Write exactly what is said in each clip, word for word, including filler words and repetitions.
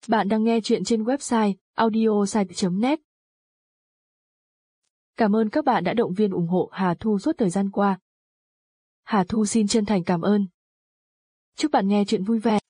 Bạn đang nghe chuyện trên website audiosite chấm net. Cảm ơn các bạn đã động viên ủng hộ Hà Thu suốt thời gian qua. Hà Thu xin chân thành cảm ơn. Chúc bạn nghe chuyện vui vẻ.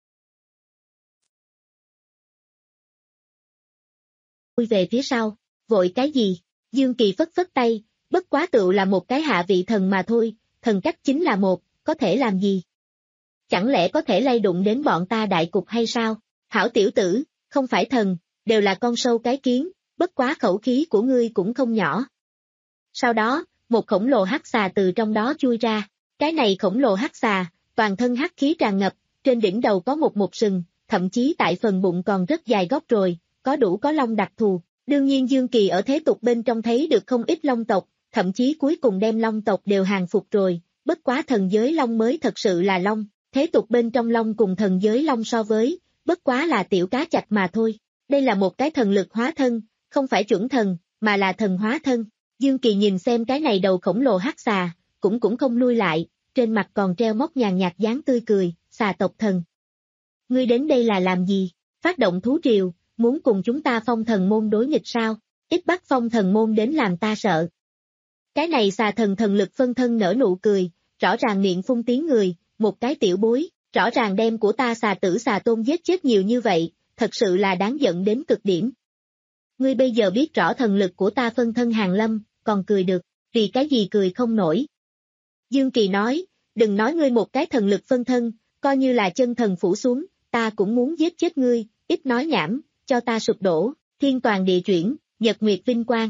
Vui về phía sau, vội cái gì? Dương Kỳ phất phất tay, bất quá tựu là một cái hạ vị thần mà thôi, thần cách chính là một, có thể làm gì? Chẳng lẽ có thể lay đụng đến bọn ta đại cục hay sao? Hảo tiểu tử, không phải thần, đều là con sâu cái kiến, bất quá khẩu khí của ngươi cũng không nhỏ. Sau đó, một khổng lồ hắc xà từ trong đó chui ra, cái này khổng lồ hắc xà, toàn thân hắc khí tràn ngập, trên đỉnh đầu có một một sừng, thậm chí tại phần bụng còn rất dài góc rồi, có đủ có long đặc thù. Đương nhiên Dương Kỳ ở thế tục bên trong thấy được không ít long tộc, thậm chí cuối cùng đem long tộc đều hàng phục rồi, bất quá thần giới long mới thật sự là long, thế tục bên trong long cùng thần giới long so với, bất quá là tiểu cá chạch mà thôi. Đây là một cái thần lực hóa thân, không phải chuẩn thần, mà là thần hóa thân. Dương Kỳ nhìn xem cái này đầu khổng lồ hắc xà, cũng cũng không lui lại, trên mặt còn treo móc nhàn nhạt dáng tươi cười, xà tộc thần. Ngươi đến đây là làm gì? Phát động thú triều, muốn cùng chúng ta phong thần môn đối nghịch sao? Ít bắt phong thần môn đến làm ta sợ. Cái này xà thần thần lực phân thân nở nụ cười, rõ ràng miệng phun tiếng người, một cái tiểu bối, rõ ràng đem của ta xà tử xà tôn giết chết nhiều như vậy, thật sự là đáng giận đến cực điểm. Ngươi bây giờ biết rõ thần lực của ta phân thân hàng lâm, còn cười được, vì cái gì cười không nổi. Dương Kỳ nói, đừng nói ngươi một cái thần lực phân thân, coi như là chân thần phủ xuống, ta cũng muốn giết chết ngươi, ít nói nhảm, cho ta sụp đổ, thiên toàn địa chuyển, nhật nguyệt vinh quang.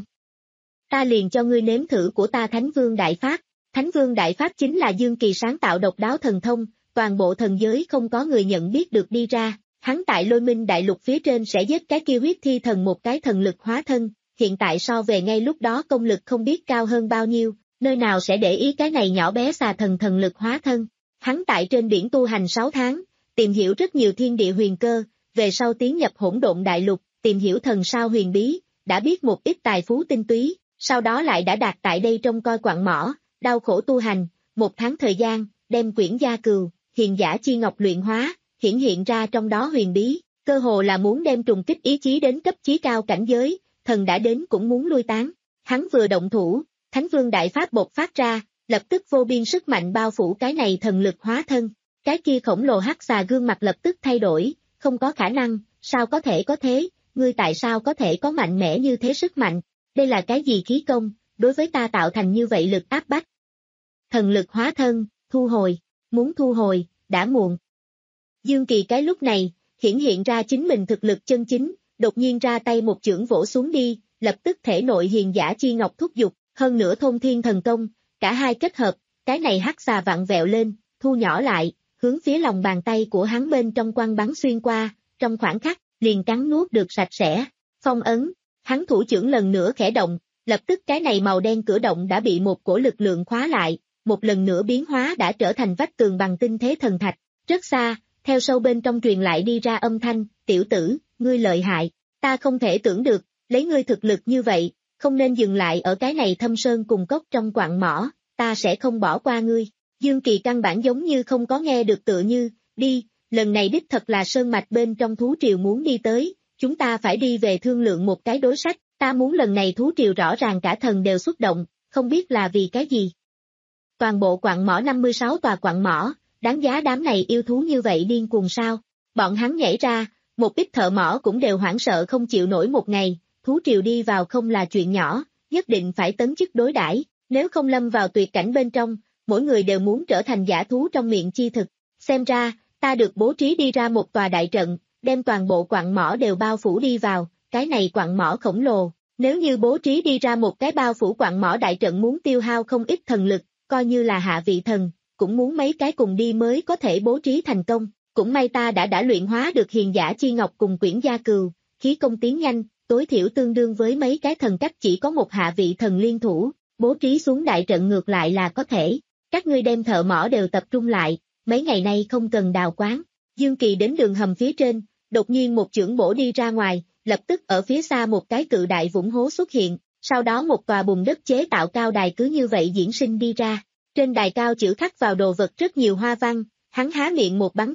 Ta liền cho ngươi nếm thử của ta Thánh Vương Đại Pháp. Thánh Vương Đại Pháp chính là Dương Kỳ sáng tạo độc đáo thần thông, toàn bộ thần giới không có người nhận biết được đi ra, hắn tại Lôi Minh Đại Lục phía trên sẽ giết cái kia huyết thi thần một cái thần lực hóa thân, hiện tại so về ngay lúc đó công lực không biết cao hơn bao nhiêu, nơi nào sẽ để ý cái này nhỏ bé xà thần thần lực hóa thân. Hắn tại trên biển tu hành sáu tháng, tìm hiểu rất nhiều thiên địa huyền cơ, về sau tiến nhập hỗn độn đại lục, tìm hiểu thần sao huyền bí, đã biết một ít tài phú tinh túy, sau đó lại đã đạt tại đây trông coi quặng mỏ, đau khổ tu hành, một tháng thời gian, đem quyển gia cừu, hiền giả chi ngọc luyện hóa, hiển hiện ra trong đó huyền bí, cơ hồ là muốn đem trùng kích ý chí đến cấp chí cao cảnh giới, thần đã đến cũng muốn lui tán. Hắn vừa động thủ, Thánh Vương Đại Pháp bộc phát ra, lập tức vô biên sức mạnh bao phủ cái này thần lực hóa thân, cái kia khổng lồ hắc xà gương mặt lập tức thay đổi, không có khả năng, sao có thể có thế, ngươi tại sao có thể có mạnh mẽ như thế sức mạnh, đây là cái gì khí công, đối với ta tạo thành như vậy lực áp bách. Thần lực hóa thân, thu hồi, muốn thu hồi, đã muộn. Dương Kỳ cái lúc này, hiển hiện ra chính mình thực lực chân chính, đột nhiên ra tay một chưởng vỗ xuống đi, lập tức thể nội hiền giả chi ngọc thúc dục, hơn nữa thôn thiên thần công, cả hai kết hợp, cái này hắc xà vặn vẹo lên, thu nhỏ lại, hướng phía lòng bàn tay của hắn bên trong quăng bắn xuyên qua, trong khoảng khắc, liền cắn nuốt được sạch sẽ. Phong ấn, hắn thủ chưởng lần nữa khẽ động, lập tức cái này màu đen cửa động đã bị một cổ lực lượng khóa lại, một lần nữa biến hóa đã trở thành vách tường bằng tinh thế thần thạch, rất xa, theo sâu bên trong truyền lại đi ra âm thanh, tiểu tử, ngươi lợi hại, ta không thể tưởng được, lấy ngươi thực lực như vậy, không nên dừng lại ở cái này thâm sơn cùng cốc trong quặng mỏ, ta sẽ không bỏ qua ngươi. Dương Kỳ căn bản giống như không có nghe được tựa như, đi, lần này đích thật là sơn mạch bên trong thú triều muốn đi tới, chúng ta phải đi về thương lượng một cái đối sách, ta muốn lần này thú triều rõ ràng cả thần đều xuất động, không biết là vì cái gì. Toàn bộ quặng mỏ năm mươi sáu tòa quặng mỏ, đáng giá đám này yêu thú như vậy điên cuồng sao, bọn hắn nhảy ra, một ít thợ mỏ cũng đều hoảng sợ không chịu nổi một ngày, thú triều đi vào không là chuyện nhỏ, nhất định phải tấn chức đối đãi, nếu không lâm vào tuyệt cảnh bên trong, mỗi người đều muốn trở thành giả thú trong miệng chi thực, xem ra, ta được bố trí đi ra một tòa đại trận, đem toàn bộ quặng mỏ đều bao phủ đi vào, cái này quặng mỏ khổng lồ, nếu như bố trí đi ra một cái bao phủ quặng mỏ đại trận muốn tiêu hao không ít thần lực, coi như là hạ vị thần, cũng muốn mấy cái cùng đi mới có thể bố trí thành công, cũng may ta đã đã luyện hóa được hiền giả chi ngọc cùng quyển gia cừu, khí công tiến nhanh, tối thiểu tương đương với mấy cái thần cách chỉ có một hạ vị thần liên thủ, bố trí xuống đại trận ngược lại là có thể, các ngươi đem thợ mỏ đều tập trung lại, mấy ngày nay không cần đào quáng. Dương Kỳ đến đường hầm phía trên, đột nhiên một chưởng bổ đi ra ngoài, lập tức ở phía xa một cái cự đại vũng hố xuất hiện, sau đó một tòa bùn đất chế tạo cao đài cứ như vậy diễn sinh đi ra. Trên đài cao chữ khắc vào đồ vật rất nhiều hoa văn, hắn há miệng một bắn ra,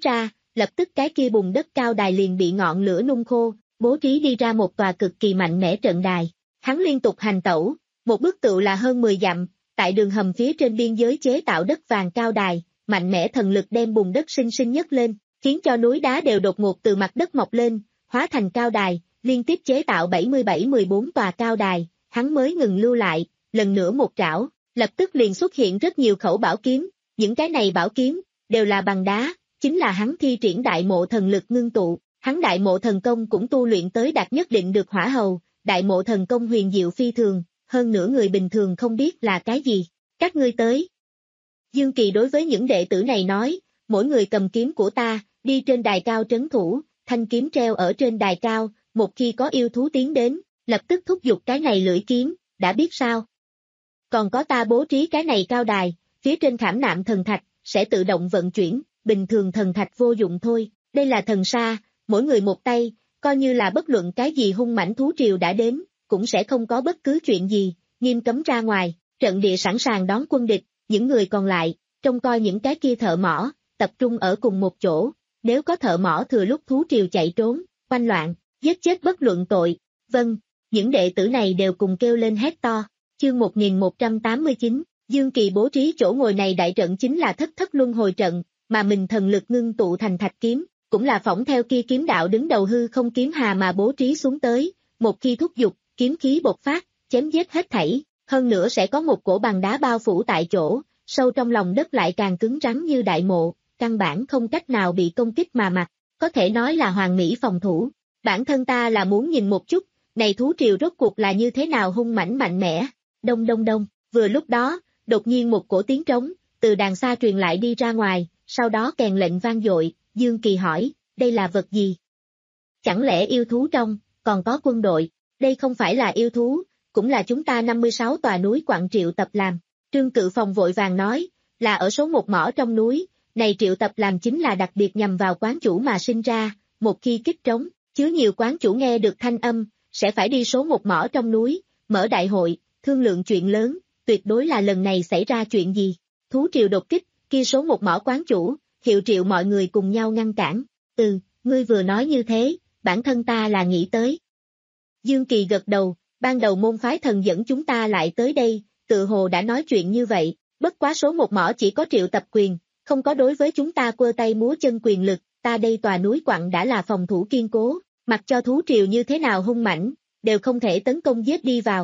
lập tức cái kia bùn đất cao đài liền bị ngọn lửa nung khô, bố trí đi ra một tòa cực kỳ mạnh mẽ trận đài. Hắn liên tục hành tẩu, một bức tựu là hơn mười dặm, tại đường hầm phía trên biên giới chế tạo đất vàng cao đài, mạnh mẽ thần lực đem bùn đất sinh sinh nhấc lên, khiến cho núi đá đều đột ngột từ mặt đất mọc lên, hóa thành cao đài, liên tiếp chế tạo bảy mươi bảy mười bốn tòa cao đài, hắn mới ngừng lưu lại, lần nữa một trảo, lập tức liền xuất hiện rất nhiều khẩu bảo kiếm, những cái này bảo kiếm, đều là bằng đá, chính là hắn thi triển đại mộ thần lực ngưng tụ, hắn đại mộ thần công cũng tu luyện tới đạt nhất định được hỏa hầu, đại mộ thần công huyền diệu phi thường, hơn nữa người bình thường không biết là cái gì, các ngươi tới. Dương Kỳ đối với những đệ tử này nói, mỗi người cầm kiếm của ta, đi trên đài cao trấn thủ, thanh kiếm treo ở trên đài cao, một khi có yêu thú tiến đến, lập tức thúc giục cái này lưỡi kiếm, đã biết sao. Còn có ta bố trí cái này cao đài, phía trên khảm nạm thần thạch, sẽ tự động vận chuyển, bình thường thần thạch vô dụng thôi, đây là thần sa, mỗi người một tay, coi như là bất luận cái gì hung mãnh thú triều đã đến, cũng sẽ không có bất cứ chuyện gì, nghiêm cấm ra ngoài, trận địa sẵn sàng đón quân địch, những người còn lại, trông coi những cái kia thợ mỏ, tập trung ở cùng một chỗ, nếu có thợ mỏ thừa lúc thú triều chạy trốn, oanh loạn, giết chết bất luận tội, vâng, những đệ tử này đều cùng kêu lên hét to, chương một nghìn một trăm tám mươi chín, Dương Kỳ bố trí chỗ ngồi này đại trận chính là thất thất luân hồi trận, mà mình thần lực ngưng tụ thành thạch kiếm, cũng là phỏng theo kia kiếm đạo đứng đầu hư không kiếm hà mà bố trí xuống tới, một khi thúc giục, kiếm khí bộc phát, chém giết hết thảy, hơn nữa sẽ có một cổ bằng đá bao phủ tại chỗ, sâu trong lòng đất lại càng cứng rắn như đại mộ, căn bản không cách nào bị công kích mà mặc, có thể nói là hoàn mỹ phòng thủ. Bản thân ta là muốn nhìn một chút, này thú triều rốt cuộc là như thế nào hung mãnh mạnh mẽ. Đông đông đông, vừa lúc đó, đột nhiên một cổ tiếng trống, từ đàng xa truyền lại đi ra ngoài, sau đó kèn lệnh vang dội, Dương Kỳ hỏi, đây là vật gì? Chẳng lẽ yêu thú trong, còn có quân đội, đây không phải là yêu thú, cũng là chúng ta năm mươi sáu tòa núi quặng triệu tập làm. Trương Cự Phong vội vàng nói, là ở số một mỏ trong núi, này triệu tập làm chính là đặc biệt nhằm vào quán chủ mà sinh ra, một khi kích trống, chứa nhiều quán chủ nghe được thanh âm, sẽ phải đi số một mỏ trong núi, mở đại hội, thương lượng chuyện lớn, tuyệt đối là lần này xảy ra chuyện gì. Thú triều đột kích, kia số một mỏ quán chủ, hiệu triệu mọi người cùng nhau ngăn cản. Ừ, ngươi vừa nói như thế, bản thân ta là nghĩ tới. Dương Kỳ gật đầu, ban đầu môn phái thần dẫn chúng ta lại tới đây, tự hồ đã nói chuyện như vậy, bất quá số một mỏ chỉ có triệu tập quyền, không có đối với chúng ta quơ tay múa chân quyền lực, ta đây tòa núi quặng đã là phòng thủ kiên cố, mặc cho thú triều như thế nào hung mãnh, đều không thể tấn công giết đi vào.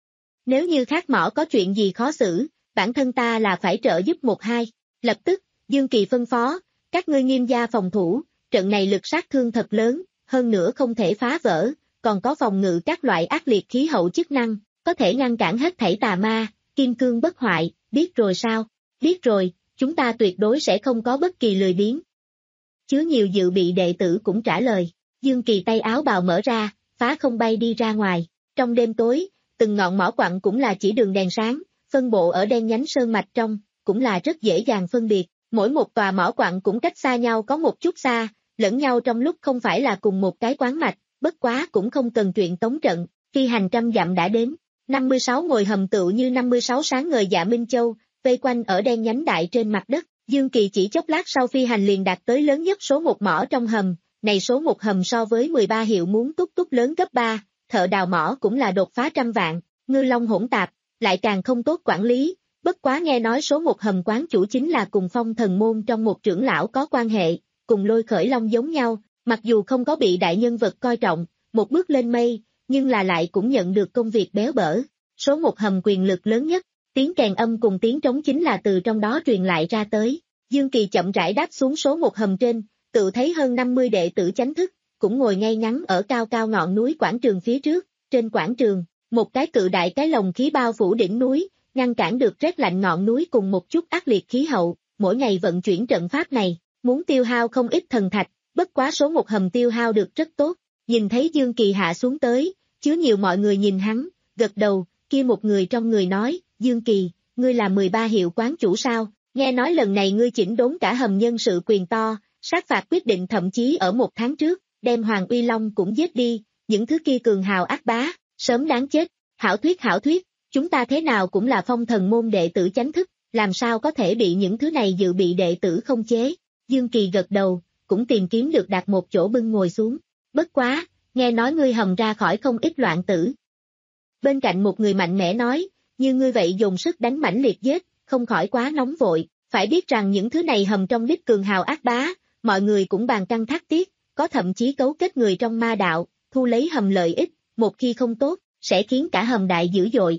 Nếu như khác mỏ có chuyện gì khó xử, bản thân ta là phải trợ giúp một hai, lập tức, Dương Kỳ phân phó, các ngươi nghiêm gia phòng thủ, trận này lực sát thương thật lớn, hơn nữa không thể phá vỡ, còn có phòng ngự các loại ác liệt khí hậu chức năng, có thể ngăn cản hết thảy tà ma, kim cương bất hoại, biết rồi sao? Biết rồi, chúng ta tuyệt đối sẽ không có bất kỳ lười biếng. Chứa nhiều dự bị đệ tử cũng trả lời, Dương Kỳ tay áo bào mở ra, phá không bay đi ra ngoài, trong đêm tối, từng ngọn mỏ quặng cũng là chỉ đường đèn sáng, phân bộ ở đen nhánh sơn mạch trong, cũng là rất dễ dàng phân biệt, mỗi một tòa mỏ quặng cũng cách xa nhau có một chút xa, lẫn nhau trong lúc không phải là cùng một cái quán mạch, bất quá cũng không cần chuyện tống trận, khi hành trăm dặm đã đến, năm mươi sáu ngồi hầm tựu như năm mươi sáu sáng ngời dạ Minh Châu, vây quanh ở đen nhánh đại trên mặt đất, Dương Kỳ chỉ chốc lát sau phi hành liền đạt tới lớn nhất số một mỏ trong hầm, này số một hầm so với mười ba hiệu muốn túc túc lớn gấp ba, thợ đào mỏ cũng là đột phá trăm vạn, ngư long hỗn tạp, lại càng không tốt quản lý, bất quá nghe nói số một hầm quán chủ chính là cùng Phong Thần môn trong một trưởng lão có quan hệ, cùng Lôi Khởi Long giống nhau, mặc dù không có bị đại nhân vật coi trọng, một bước lên mây, nhưng là lại cũng nhận được công việc béo bở, số một hầm quyền lực lớn nhất, tiếng kèn âm cùng tiếng trống chính là từ trong đó truyền lại ra tới, Dương Kỳ chậm rãi đáp xuống số một hầm trên, tự thấy hơn năm mươi đệ tử chánh thức, cũng ngồi ngay ngắn ở cao cao ngọn núi quảng trường phía trước, trên quảng trường, một cái cự đại cái lồng khí bao phủ đỉnh núi, ngăn cản được rét lạnh ngọn núi cùng một chút ác liệt khí hậu, mỗi ngày vận chuyển trận pháp này, muốn tiêu hao không ít thần thạch, bất quá số một hầm tiêu hao được rất tốt, nhìn thấy Dương Kỳ hạ xuống tới, chứa nhiều mọi người nhìn hắn, gật đầu, kia một người trong người nói, Dương Kỳ, ngươi là mười ba hiệu quán chủ sao, nghe nói lần này ngươi chỉnh đốn cả hầm nhân sự quyền to, sát phạt quyết định thậm chí ở một tháng trước, đem Hoàng Uy Long cũng giết đi, những thứ kia cường hào ác bá, sớm đáng chết, hảo thuyết hảo thuyết, chúng ta thế nào cũng là Phong Thần môn đệ tử chánh thức, làm sao có thể bị những thứ này dự bị đệ tử không chế, Dương Kỳ gật đầu, cũng tìm kiếm được đặt một chỗ bưng ngồi xuống. Bất quá, nghe nói ngươi hầm ra khỏi không ít loạn tử. Bên cạnh một người mạnh mẽ nói, như ngươi vậy dùng sức đánh mãnh liệt giết, không khỏi quá nóng vội, phải biết rằng những thứ này hầm trong đích cường hào ác bá, mọi người cũng bàn căng thác tiết, có thậm chí cấu kết người trong ma đạo, thu lấy hầm lợi ích, một khi không tốt, sẽ khiến cả hầm đại dữ dội.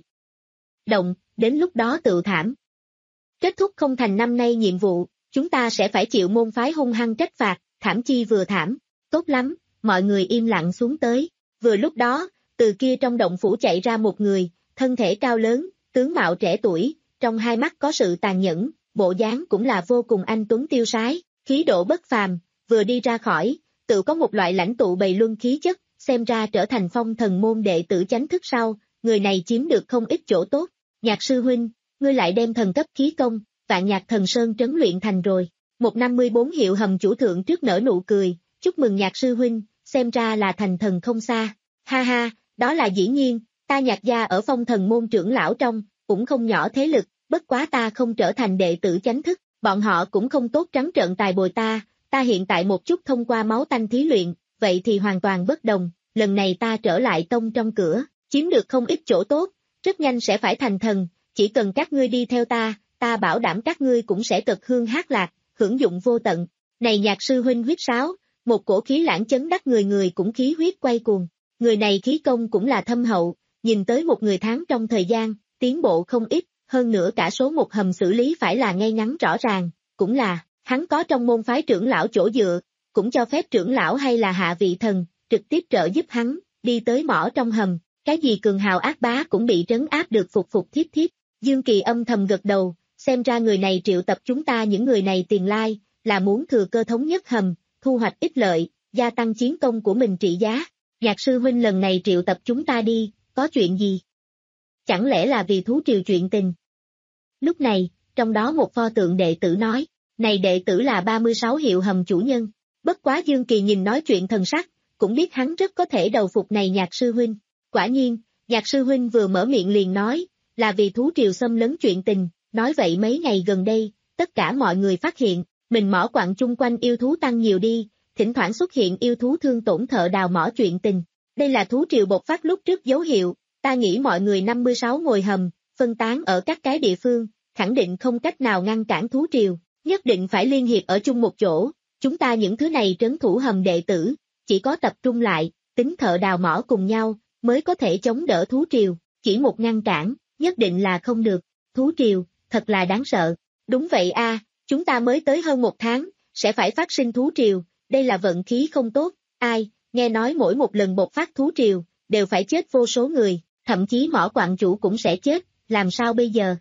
Động, đến lúc đó tự thảm. Kết thúc không thành năm nay nhiệm vụ, chúng ta sẽ phải chịu môn phái hung hăng trách phạt, thảm chi vừa thảm, tốt lắm, mọi người im lặng xuống tới. Vừa lúc đó, từ kia trong động phủ chạy ra một người, thân thể cao lớn, tướng mạo trẻ tuổi, trong hai mắt có sự tàn nhẫn, bộ dáng cũng là vô cùng anh tuấn tiêu sái, khí độ bất phàm, vừa đi ra khỏi, tự có một loại lãnh tụ bầy luân khí chất, xem ra trở thành phong thần môn đệ tử chánh thức sau, người này chiếm được không ít chỗ tốt. Nhạc sư huynh, ngươi lại đem thần cấp khí công, Vạn Nhạc Thần Sơn trấn luyện thành rồi. Một năm mươi bốn hiệu hầm chủ thượng trước nở nụ cười, chúc mừng Nhạc sư huynh, xem ra là thành thần không xa. Ha ha, đó là dĩ nhiên, ta Nhạc gia ở phong thần môn trưởng lão trong, cũng không nhỏ thế lực, bất quá ta không trở thành đệ tử chánh thức, bọn họ cũng không tốt trắng trợn tài bồi ta, ta hiện tại một chút thông qua máu tanh thí luyện, vậy thì hoàn toàn bất đồng, lần này ta trở lại tông trong cửa, chiếm được không ít chỗ tốt, rất nhanh sẽ phải thành thần, chỉ cần các ngươi đi theo ta, ta bảo đảm các ngươi cũng sẽ cực hương hát lạc, hưởng dụng vô tận. Này Nhạc sư huynh huyết sáo, một cổ khí lãng chấn đắc người người cũng khí huyết quay cuồng, người này khí công cũng là thâm hậu, nhìn tới một người tháng trong thời gian, tiến bộ không ít, hơn nữa cả số một hầm xử lý phải là ngay ngắn rõ ràng, cũng là, hắn có trong môn phái trưởng lão chỗ dựa, cũng cho phép trưởng lão hay là hạ vị thần, trực tiếp trợ giúp hắn, đi tới mỏ trong hầm, cái gì cường hào ác bá cũng bị trấn áp được phục phục thiếp thiếp. Dương Kỳ âm thầm gật đầu, xem ra người này triệu tập chúng ta những người này tiền lai, là muốn thừa cơ thống nhất hầm, thu hoạch ích lợi, gia tăng chiến công của mình trị giá. Nhạc sư huynh lần này triệu tập chúng ta đi, có chuyện gì? Chẳng lẽ là vì thú triều chuyện tình? Lúc này, trong đó một pho tượng đệ tử nói, này đệ tử là ba mươi sáu hiệu hầm chủ nhân, bất quá Dương Kỳ nhìn nói chuyện thần sắc, cũng biết hắn rất có thể đầu phục này Nhạc sư huynh. Quả nhiên, Nhạc sư huynh vừa mở miệng liền nói, là vì thú triều xâm lấn chuyện tình, nói vậy mấy ngày gần đây, tất cả mọi người phát hiện, mình mỏ quặng chung quanh yêu thú tăng nhiều đi, thỉnh thoảng xuất hiện yêu thú thương tổn thợ đào mỏ chuyện tình. Đây là thú triều bộc phát lúc trước dấu hiệu, ta nghĩ mọi người năm mươi sáu ngồi hầm, phân tán ở các cái địa phương, khẳng định không cách nào ngăn cản thú triều, nhất định phải liên hiệp ở chung một chỗ, chúng ta những thứ này trấn thủ hầm đệ tử, chỉ có tập trung lại, tính thợ đào mỏ cùng nhau, mới có thể chống đỡ thú triều, chỉ một ngăn cản, nhất định là không được, thú triều, thật là đáng sợ. Đúng vậy a, chúng ta mới tới hơn một tháng, sẽ phải phát sinh thú triều, đây là vận khí không tốt, ai, nghe nói mỗi một lần bộc phát thú triều, đều phải chết vô số người, thậm chí mỏ quặng chủ cũng sẽ chết, làm sao bây giờ?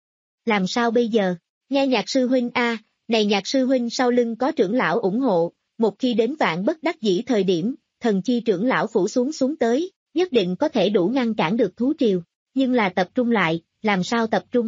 Làm sao bây giờ? Nghe Nhạc sư huynh a, này Nhạc sư huynh sau lưng có trưởng lão ủng hộ, một khi đến vạn bất đắc dĩ thời điểm, thần chi trưởng lão phủ xuống xuống tới, nhất định có thể đủ ngăn cản được thú triều, nhưng là tập trung lại, làm sao tập trung?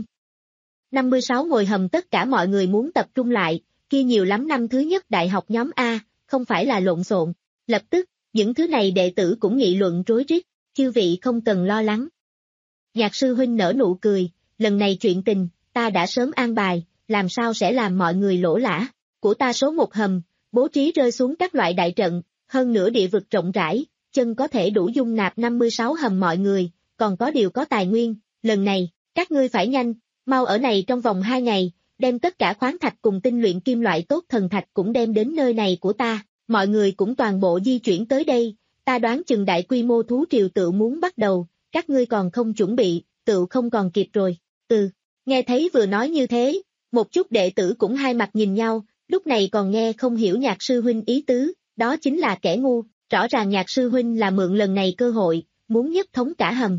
năm mươi sáu ngồi hầm tất cả mọi người muốn tập trung lại, kia nhiều lắm năm thứ nhất đại học nhóm A, không phải là lộn xộn. Lập tức, những thứ này đệ tử cũng nghị luận rối rít, chư vị không cần lo lắng. Nhạc sư huynh nở nụ cười, lần này chuyện tình, ta đã sớm an bài, làm sao sẽ làm mọi người lỗ lã, của ta số một hầm, bố trí rơi xuống các loại đại trận, hơn nữa địa vực rộng rãi, chân có thể đủ dung nạp năm mươi sáu hầm mọi người, còn có điều có tài nguyên, lần này, các ngươi phải nhanh, mau ở này trong vòng hai ngày, đem tất cả khoáng thạch cùng tinh luyện kim loại tốt thần thạch cũng đem đến nơi này của ta, mọi người cũng toàn bộ di chuyển tới đây, ta đoán chừng đại quy mô thú triều tự muốn bắt đầu, các ngươi còn không chuẩn bị, tự không còn kịp rồi, ừ, nghe thấy vừa nói như thế, một chút đệ tử cũng hai mặt nhìn nhau, lúc này còn nghe không hiểu Nhạc sư huynh ý tứ, đó chính là kẻ ngu, rõ ràng Nhạc sư huynh là mượn lần này cơ hội, muốn nhất thống cả hầm.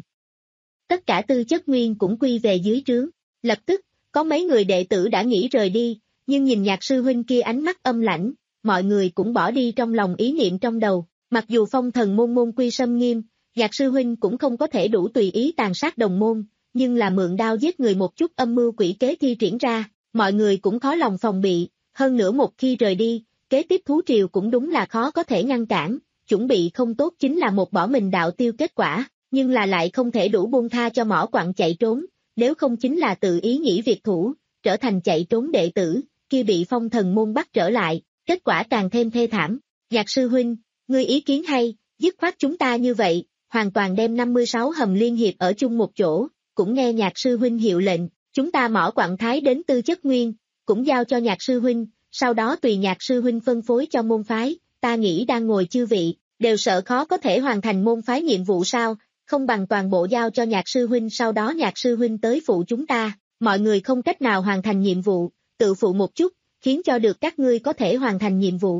Tất cả tư chất nguyên cũng quy về dưới trướng, lập tức, có mấy người đệ tử đã nghĩ rời đi, nhưng nhìn Nhạc sư huynh kia ánh mắt âm lãnh, mọi người cũng bỏ đi trong lòng ý niệm trong đầu, mặc dù phong thần môn môn quy sâm nghiêm, Nhạc sư huynh cũng không có thể đủ tùy ý tàn sát đồng môn, nhưng là mượn đao giết người một chút âm mưu quỷ kế thi triển ra, mọi người cũng khó lòng phòng bị, hơn nữa một khi rời đi, kế tiếp thú triều cũng đúng là khó có thể ngăn cản, chuẩn bị không tốt chính là một bỏ mình đạo tiêu kết quả, nhưng là lại không thể đủ buông tha cho mỏ quặng chạy trốn, nếu không chính là tự ý nghỉ việc thủ, trở thành chạy trốn đệ tử, kia bị phong thần môn bắt trở lại, kết quả càng thêm thê thảm. Nhạc sư huynh, ngươi ý kiến hay, dứt khoát chúng ta như vậy, hoàn toàn đem năm mươi sáu hầm liên hiệp ở chung một chỗ, cũng nghe nhạc sư huynh hiệu lệnh, chúng ta mỏ quặng thái đến tư chất nguyên, cũng giao cho nhạc sư huynh, sau đó tùy nhạc sư huynh phân phối cho môn phái, ta nghĩ đang ngồi chư vị, đều sợ khó có thể hoàn thành môn phái nhiệm vụ sao, không bằng toàn bộ giao cho nhạc sư huynh sau đó nhạc sư huynh tới phụ chúng ta, mọi người không cách nào hoàn thành nhiệm vụ, tự phụ một chút, khiến cho được các ngươi có thể hoàn thành nhiệm vụ.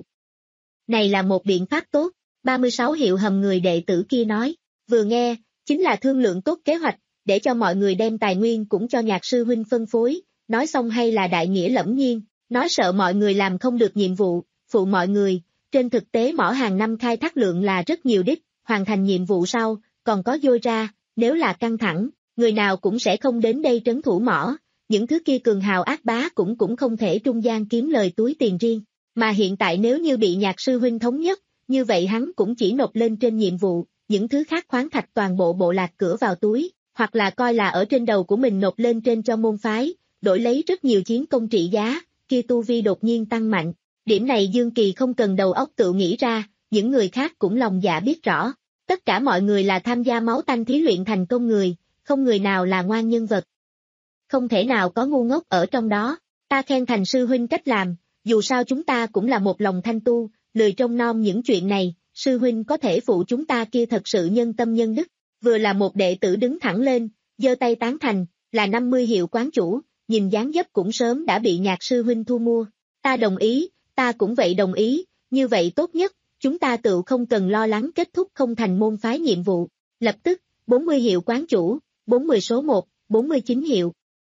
Này là một biện pháp tốt, ba mươi sáu hiệu hầm người đệ tử kia nói, vừa nghe, chính là thương lượng tốt kế hoạch, để cho mọi người đem tài nguyên cũng cho nhạc sư huynh phân phối, nói xong hay là đại nghĩa lẫm nhiên, nói sợ mọi người làm không được nhiệm vụ, phụ mọi người, trên thực tế mỏ hàng năm khai thác lượng là rất nhiều đích, hoàn thành nhiệm vụ sau, còn có dôi ra, nếu là căng thẳng, người nào cũng sẽ không đến đây trấn thủ mỏ, những thứ kia cường hào ác bá cũng cũng không thể trung gian kiếm lời túi tiền riêng, mà hiện tại nếu như bị nhạc sư huynh thống nhất, như vậy hắn cũng chỉ nộp lên trên nhiệm vụ, những thứ khác khoáng thạch toàn bộ bộ lạc cửa vào túi, hoặc là coi là ở trên đầu của mình nộp lên trên cho môn phái, đổi lấy rất nhiều chiến công trị giá, kia tu vi đột nhiên tăng mạnh. Điểm này Dương Kỳ không cần đầu óc tự nghĩ ra, những người khác cũng lòng dạ biết rõ. Tất cả mọi người là tham gia máu tanh thí luyện thành công người, không người nào là ngoan nhân vật. Không thể nào có ngu ngốc ở trong đó, ta khen thành sư huynh cách làm, dù sao chúng ta cũng là một lòng thanh tu, lười trông nom những chuyện này, sư huynh có thể phụ chúng ta kia thật sự nhân tâm nhân đức. Vừa là một đệ tử đứng thẳng lên, giơ tay tán thành, là năm mươi hiệu quán chủ, nhìn dáng dấp cũng sớm đã bị nhạc sư huynh thu mua. Ta đồng ý, ta cũng vậy đồng ý, như vậy tốt nhất, chúng ta tự không cần lo lắng kết thúc không thành môn phái nhiệm vụ. Lập tức, bốn mươi hiệu quán chủ, bốn mươi số một, bốn mươi chín hiệu.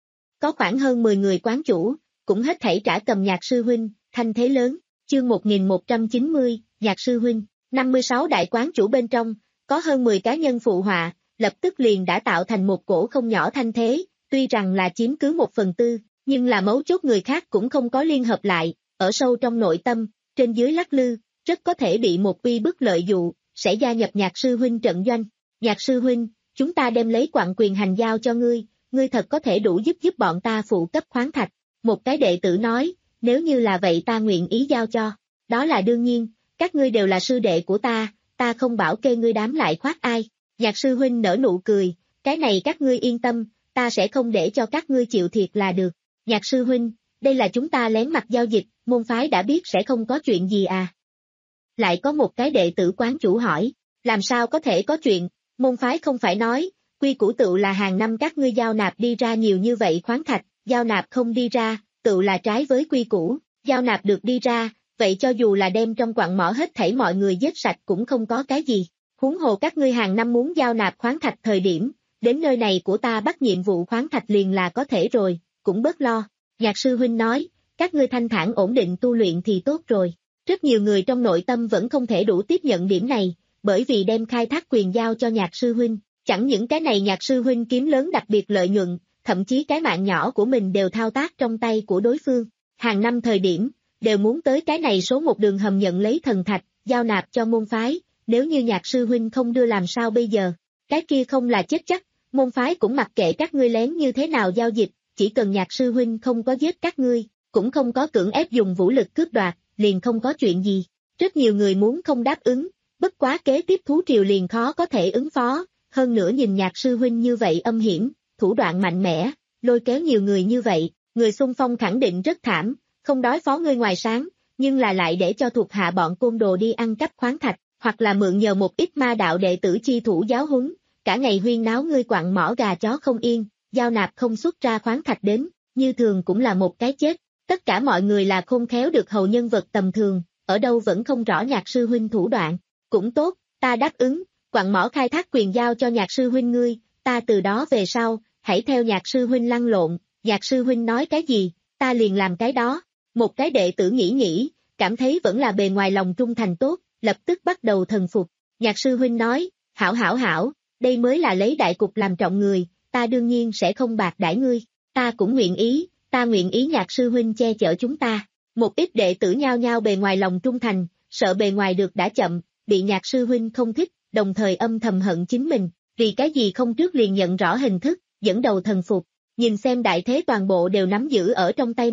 Có khoảng hơn mười người quán chủ, cũng hết thảy trả cầm nhạc sư huynh, thanh thế lớn, chương một nghìn một trăm chín mươi, nhạc sư huynh, năm mươi sáu đại quán chủ bên trong, có hơn mười cá nhân phụ họa, lập tức liền đã tạo thành một cổ không nhỏ thanh thế, tuy rằng là chiếm cứ một phần tư, nhưng là mấu chốt người khác cũng không có liên hợp lại, ở sâu trong nội tâm, trên dưới lắc lư, rất có thể bị một uy bức lợi dụ, sẽ gia nhập nhạc sư huynh trận doanh. Nhạc sư huynh, chúng ta đem lấy quặng quyền hành giao cho ngươi, ngươi thật có thể đủ giúp giúp bọn ta phụ cấp khoáng thạch. Một cái đệ tử nói, nếu như là vậy ta nguyện ý giao cho, đó là đương nhiên, các ngươi đều là sư đệ của ta, ta không bảo kê ngươi đám lại khoát ai. Nhạc sư huynh nở nụ cười, cái này các ngươi yên tâm, ta sẽ không để cho các ngươi chịu thiệt là được. Nhạc sư huynh, đây là chúng ta lén mặt giao dịch, môn phái đã biết sẽ không có chuyện gì à. Lại có một cái đệ tử quán chủ hỏi, làm sao có thể có chuyện, môn phái không phải nói, quy củ tự là hàng năm các ngươi giao nạp đi ra nhiều như vậy khoáng thạch, giao nạp không đi ra, tự là trái với quy củ, giao nạp được đi ra, vậy cho dù là đem trong quặng mỏ hết thảy mọi người giết sạch cũng không có cái gì. Huống hồ các ngươi hàng năm muốn giao nạp khoáng thạch thời điểm, đến nơi này của ta bắt nhiệm vụ khoáng thạch liền là có thể rồi, cũng bớt lo. Nhạc sư huynh nói, các ngươi thanh thản ổn định tu luyện thì tốt rồi. Rất nhiều người trong nội tâm vẫn không thể đủ tiếp nhận điểm này, bởi vì đem khai thác quyền giao cho nhạc sư huynh, chẳng những cái này nhạc sư huynh kiếm lớn đặc biệt lợi nhuận, thậm chí cái mạng nhỏ của mình đều thao tác trong tay của đối phương. Hàng năm thời điểm, đều muốn tới cái này số một đường hầm nhận lấy thần thạch, giao nạp cho môn phái, nếu như nhạc sư huynh không đưa làm sao bây giờ, cái kia không là chết chắc, môn phái cũng mặc kệ các ngươi lén như thế nào giao dịch, chỉ cần nhạc sư huynh không có giết các ngươi, cũng không có cưỡng ép dùng vũ lực cướp đoạt, liền không có chuyện gì. Rất nhiều người muốn không đáp ứng, bất quá kế tiếp thú triều liền khó có thể ứng phó, hơn nữa nhìn nhạc sư huynh như vậy âm hiểm, thủ đoạn mạnh mẽ, lôi kéo nhiều người như vậy, người xung phong khẳng định rất thảm, không đối phó ngươi ngoài sáng, nhưng là lại để cho thuộc hạ bọn côn đồ đi ăn cắp khoáng thạch, hoặc là mượn nhờ một ít ma đạo đệ tử chi thủ giáo huấn, cả ngày huyên náo ngươi quặng mỏ gà chó không yên, giao nạp không xuất ra khoáng thạch đến, như thường cũng là một cái chết. Tất cả mọi người là khôn khéo được hầu nhân vật tầm thường, ở đâu vẫn không rõ nhạc sư huynh thủ đoạn. Cũng tốt, ta đáp ứng, quặng mỏ khai thác quyền giao cho nhạc sư huynh ngươi, ta từ đó về sau, hãy theo nhạc sư huynh lăn lộn, nhạc sư huynh nói cái gì, ta liền làm cái đó. Một cái đệ tử nghĩ nghĩ, cảm thấy vẫn là bề ngoài lòng trung thành tốt, lập tức bắt đầu thần phục. Nhạc sư huynh nói, hảo hảo hảo, đây mới là lấy đại cục làm trọng người, ta đương nhiên sẽ không bạc đãi ngươi, ta cũng nguyện ý, ta nguyện ý nhạc sư huynh che chở chúng ta. Một ít đệ tử nhao nhao bề ngoài lòng trung thành, sợ bề ngoài được đã chậm, bị nhạc sư huynh không thích, đồng thời âm thầm hận chính mình, vì cái gì không trước liền nhận rõ hình thức, dẫn đầu thần phục, nhìn xem đại thế toàn bộ đều nắm giữ ở trong tay mình,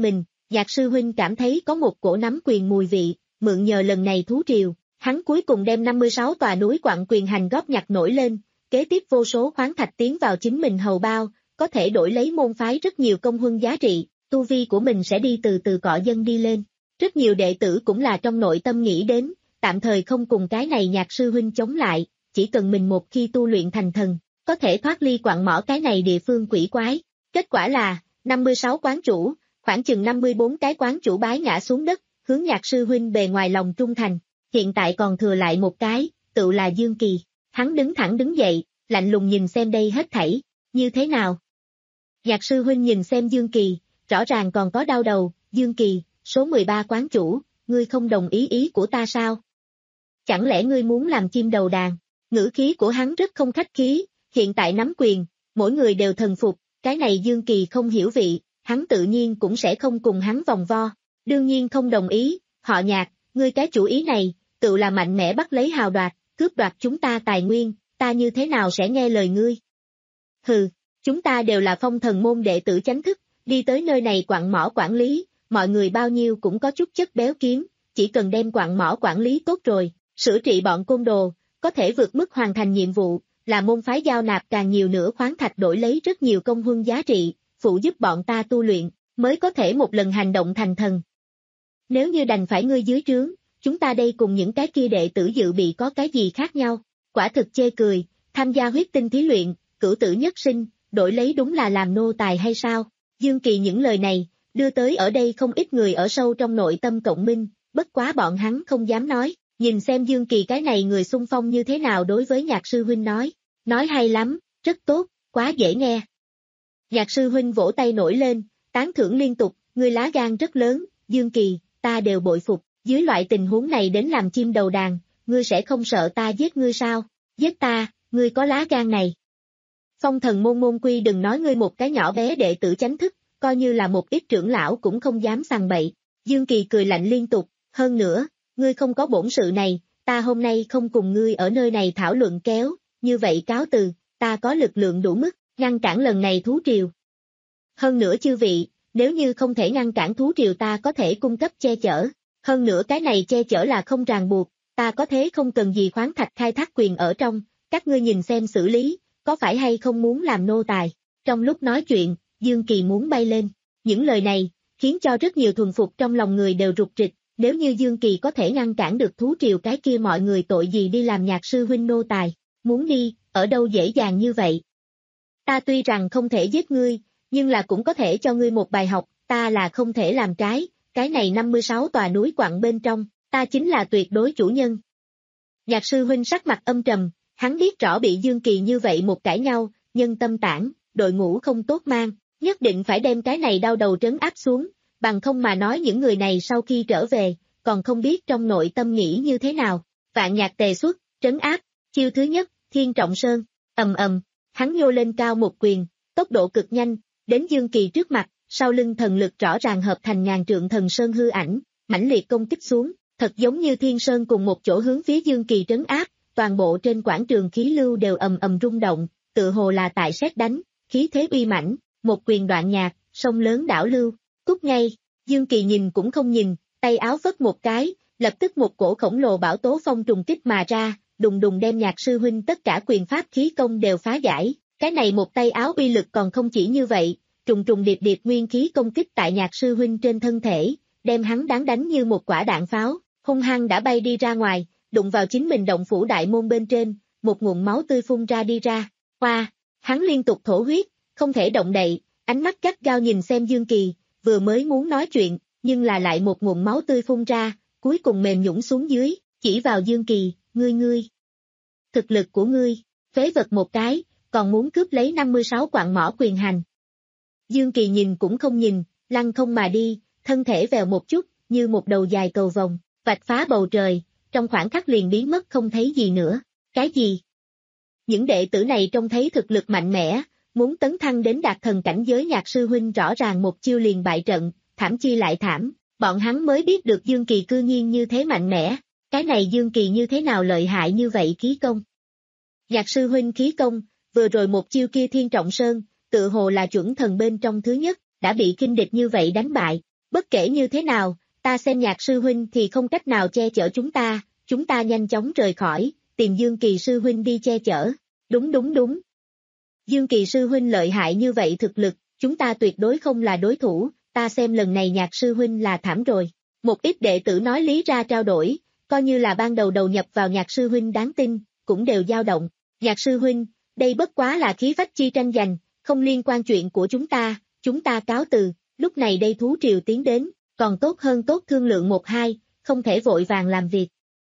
Nhạc sư huynh cảm thấy có một cổ nắm quyền mùi vị, mượn nhờ lần này thú triều, hắn cuối cùng đem năm mươi sáu tòa núi quặng quyền hành góp nhặt nổi lên, kế tiếp vô số khoáng thạch tiến vào chính mình hầu bao, có thể đổi lấy môn phái rất nhiều công huân giá trị, tu vi của mình sẽ đi từ từ cọ dân đi lên. Rất nhiều đệ tử cũng là trong nội tâm nghĩ đến, tạm thời không cùng cái này nhạc sư huynh chống lại, chỉ cần mình một khi tu luyện thành thần, có thể thoát ly quặng mỏ cái này địa phương quỷ quái. Kết quả là, năm mươi sáu quán chủ, khoảng chừng năm mươi bốn cái quán chủ bái ngã xuống đất, hướng nhạc sư huynh bề ngoài lòng trung thành, hiện tại còn thừa lại một cái, tự là Dương Kỳ. Hắn đứng thẳng đứng dậy, lạnh lùng nhìn xem đây hết thảy, như thế nào? Nhạc sư huynh nhìn xem Dương Kỳ, rõ ràng còn có đau đầu, Dương Kỳ, số mười ba quán chủ, ngươi không đồng ý ý của ta sao? Chẳng lẽ ngươi muốn làm chim đầu đàn? Ngữ khí của hắn rất không khách khí, hiện tại nắm quyền, mỗi người đều thần phục, cái này Dương Kỳ không hiểu vị, hắn tự nhiên cũng sẽ không cùng hắn vòng vo, đương nhiên không đồng ý, họ Nhạc, ngươi cái chủ ý này, tự là mạnh mẽ bắt lấy hào đoạt, cướp đoạt chúng ta tài nguyên, ta như thế nào sẽ nghe lời ngươi? Hừ, chúng ta đều là phong thần môn đệ tử chánh thức, đi tới nơi này quặng mỏ quản lý, mọi người bao nhiêu cũng có chút chất béo kiếm, chỉ cần đem quặng mỏ quản lý tốt rồi, sửa trị bọn côn đồ, có thể vượt mức hoàn thành nhiệm vụ, là môn phái giao nạp càng nhiều nữa khoáng thạch đổi lấy rất nhiều công huân giá trị, phụ giúp bọn ta tu luyện, mới có thể một lần hành động thành thần. Nếu như đành phải ngươi dưới trướng, chúng ta đây cùng những cái kia đệ tử dự bị có cái gì khác nhau, quả thực chê cười, tham gia huyết tinh thí luyện, cửu tử nhất sinh, đổi lấy đúng là làm nô tài hay sao? Dương Kỳ những lời này, đưa tới ở đây không ít người ở sâu trong nội tâm cộng minh, bất quá bọn hắn không dám nói, nhìn xem Dương Kỳ cái này người xung phong như thế nào đối với nhạc sư huynh nói, nói hay lắm, rất tốt, quá dễ nghe. Nhạc sư huynh vỗ tay nổi lên, tán thưởng liên tục, ngươi lá gan rất lớn, Dương Kỳ, ta đều bội phục, dưới loại tình huống này đến làm chim đầu đàn, ngươi sẽ không sợ ta giết ngươi sao? Giết ta, ngươi có lá gan này. Phong thần môn môn quy đừng nói ngươi một cái nhỏ bé đệ tử chánh thức, coi như là một ít trưởng lão cũng không dám sằng bậy. Dương Kỳ cười lạnh liên tục, hơn nữa, ngươi không có bổn sự này, ta hôm nay không cùng ngươi ở nơi này thảo luận kéo, như vậy cáo từ, ta có lực lượng đủ mức, ngăn cản lần này thú triều. Hơn nữa chư vị, nếu như không thể ngăn cản thú triều ta có thể cung cấp che chở, hơn nữa cái này che chở là không ràng buộc, ta có thế không cần gì khoáng thạch khai thác quyền ở trong, các ngươi nhìn xem xử lý, có phải hay không muốn làm nô tài. Trong lúc nói chuyện, Dương Kỳ muốn bay lên, những lời này, khiến cho rất nhiều thuần phục trong lòng người đều rụt rịch, nếu như Dương Kỳ có thể ngăn cản được thú triều cái kia mọi người tội gì đi làm nhạc sư huynh nô tài, muốn đi, ở đâu dễ dàng như vậy. Ta tuy rằng không thể giết ngươi, nhưng là cũng có thể cho ngươi một bài học, ta là không thể làm trái, cái này năm mươi sáu tòa núi quặng bên trong, ta chính là tuyệt đối chủ nhân. Nhạc sư huynh sắc mặt âm trầm, hắn biết rõ bị Dương Kỳ như vậy một cãi nhau, nhân tâm tản, đội ngũ không tốt mang, nhất định phải đem cái này đau đầu trấn áp xuống, bằng không mà nói những người này sau khi trở về, còn không biết trong nội tâm nghĩ như thế nào. Vạn Nhạc tề xuất, trấn áp, chiêu thứ nhất, Thiên Trọng Sơn, ầm ầm, hắn nhô lên cao một quyền, tốc độ cực nhanh, đến Dương Kỳ trước mặt, sau lưng thần lực rõ ràng hợp thành ngàn trượng thần sơn hư ảnh, mãnh liệt công kích xuống, thật giống như thiên sơn cùng một chỗ hướng phía Dương Kỳ trấn áp, toàn bộ trên quảng trường khí lưu đều ầm ầm rung động, tự hồ là tại sét đánh, khí thế uy mãnh, một quyền đoạn nhạc, sông lớn đảo lưu, cút ngay, Dương Kỳ nhìn cũng không nhìn, tay áo phất một cái, lập tức một cổ khổng lồ bão tố phong trùng kích mà ra, đùng đùng đem nhạc sư huynh tất cả quyền pháp khí công đều phá giải, cái này một tay áo uy lực còn không chỉ như vậy, trùng trùng điệp điệp nguyên khí công kích tại nhạc sư huynh trên thân thể, đem hắn đáng đánh như một quả đạn pháo, hung hăng đã bay đi ra ngoài, đụng vào chính mình động phủ đại môn bên trên, một nguồn máu tươi phun ra đi ra, hoa, hắn liên tục thổ huyết, không thể động đậy, ánh mắt gắt gao nhìn xem Dương Kỳ, vừa mới muốn nói chuyện, nhưng là lại một nguồn máu tươi phun ra, cuối cùng mềm nhũn xuống dưới, chỉ vào Dương Kỳ, ngươi ngươi. Thực lực của ngươi, phế vật một cái, còn muốn cướp lấy năm mươi sáu quặng mỏ quyền hành. Dương Kỳ nhìn cũng không nhìn, lăng không mà đi, thân thể vèo một chút, như một đầu dài cầu vồng, vạch phá bầu trời, trong khoảng khắc liền biến mất không thấy gì nữa. Cái gì? Những đệ tử này trông thấy thực lực mạnh mẽ, muốn tấn thăng đến đạt thần cảnh giới nhạc sư huynh rõ ràng một chiêu liền bại trận, thảm chi lại thảm, bọn hắn mới biết được Dương Kỳ cư nhiên như thế mạnh mẽ, cái này Dương Kỳ như thế nào lợi hại như vậy khí công. Nhạc sư huynh khí công, vừa rồi một chiêu kia Thiên Trọng Sơn, tự hồ là chuẩn thần bên trong thứ nhất, đã bị kinh địch như vậy đánh bại, Bất kể như thế nào, ta xem Nhạc sư huynh thì không cách nào che chở chúng ta, chúng ta nhanh chóng rời khỏi, tìm Dương Kỳ sư huynh đi che chở. Đúng đúng đúng. Dương Kỳ sư huynh lợi hại như vậy thực lực, chúng ta tuyệt đối không là đối thủ, ta xem lần này Nhạc sư huynh là thảm rồi. Một ít đệ tử nói lý ra trao đổi, coi như là ban đầu đầu nhập vào Nhạc sư huynh đáng tin, cũng đều dao động. Nhạc sư huynh, đây bất quá là khí phách chi tranh giành, không liên quan chuyện của chúng ta, chúng ta cáo từ, lúc này đây thú triều tiến đến, còn tốt hơn tốt thương lượng một hai, không thể vội vàng làm việc.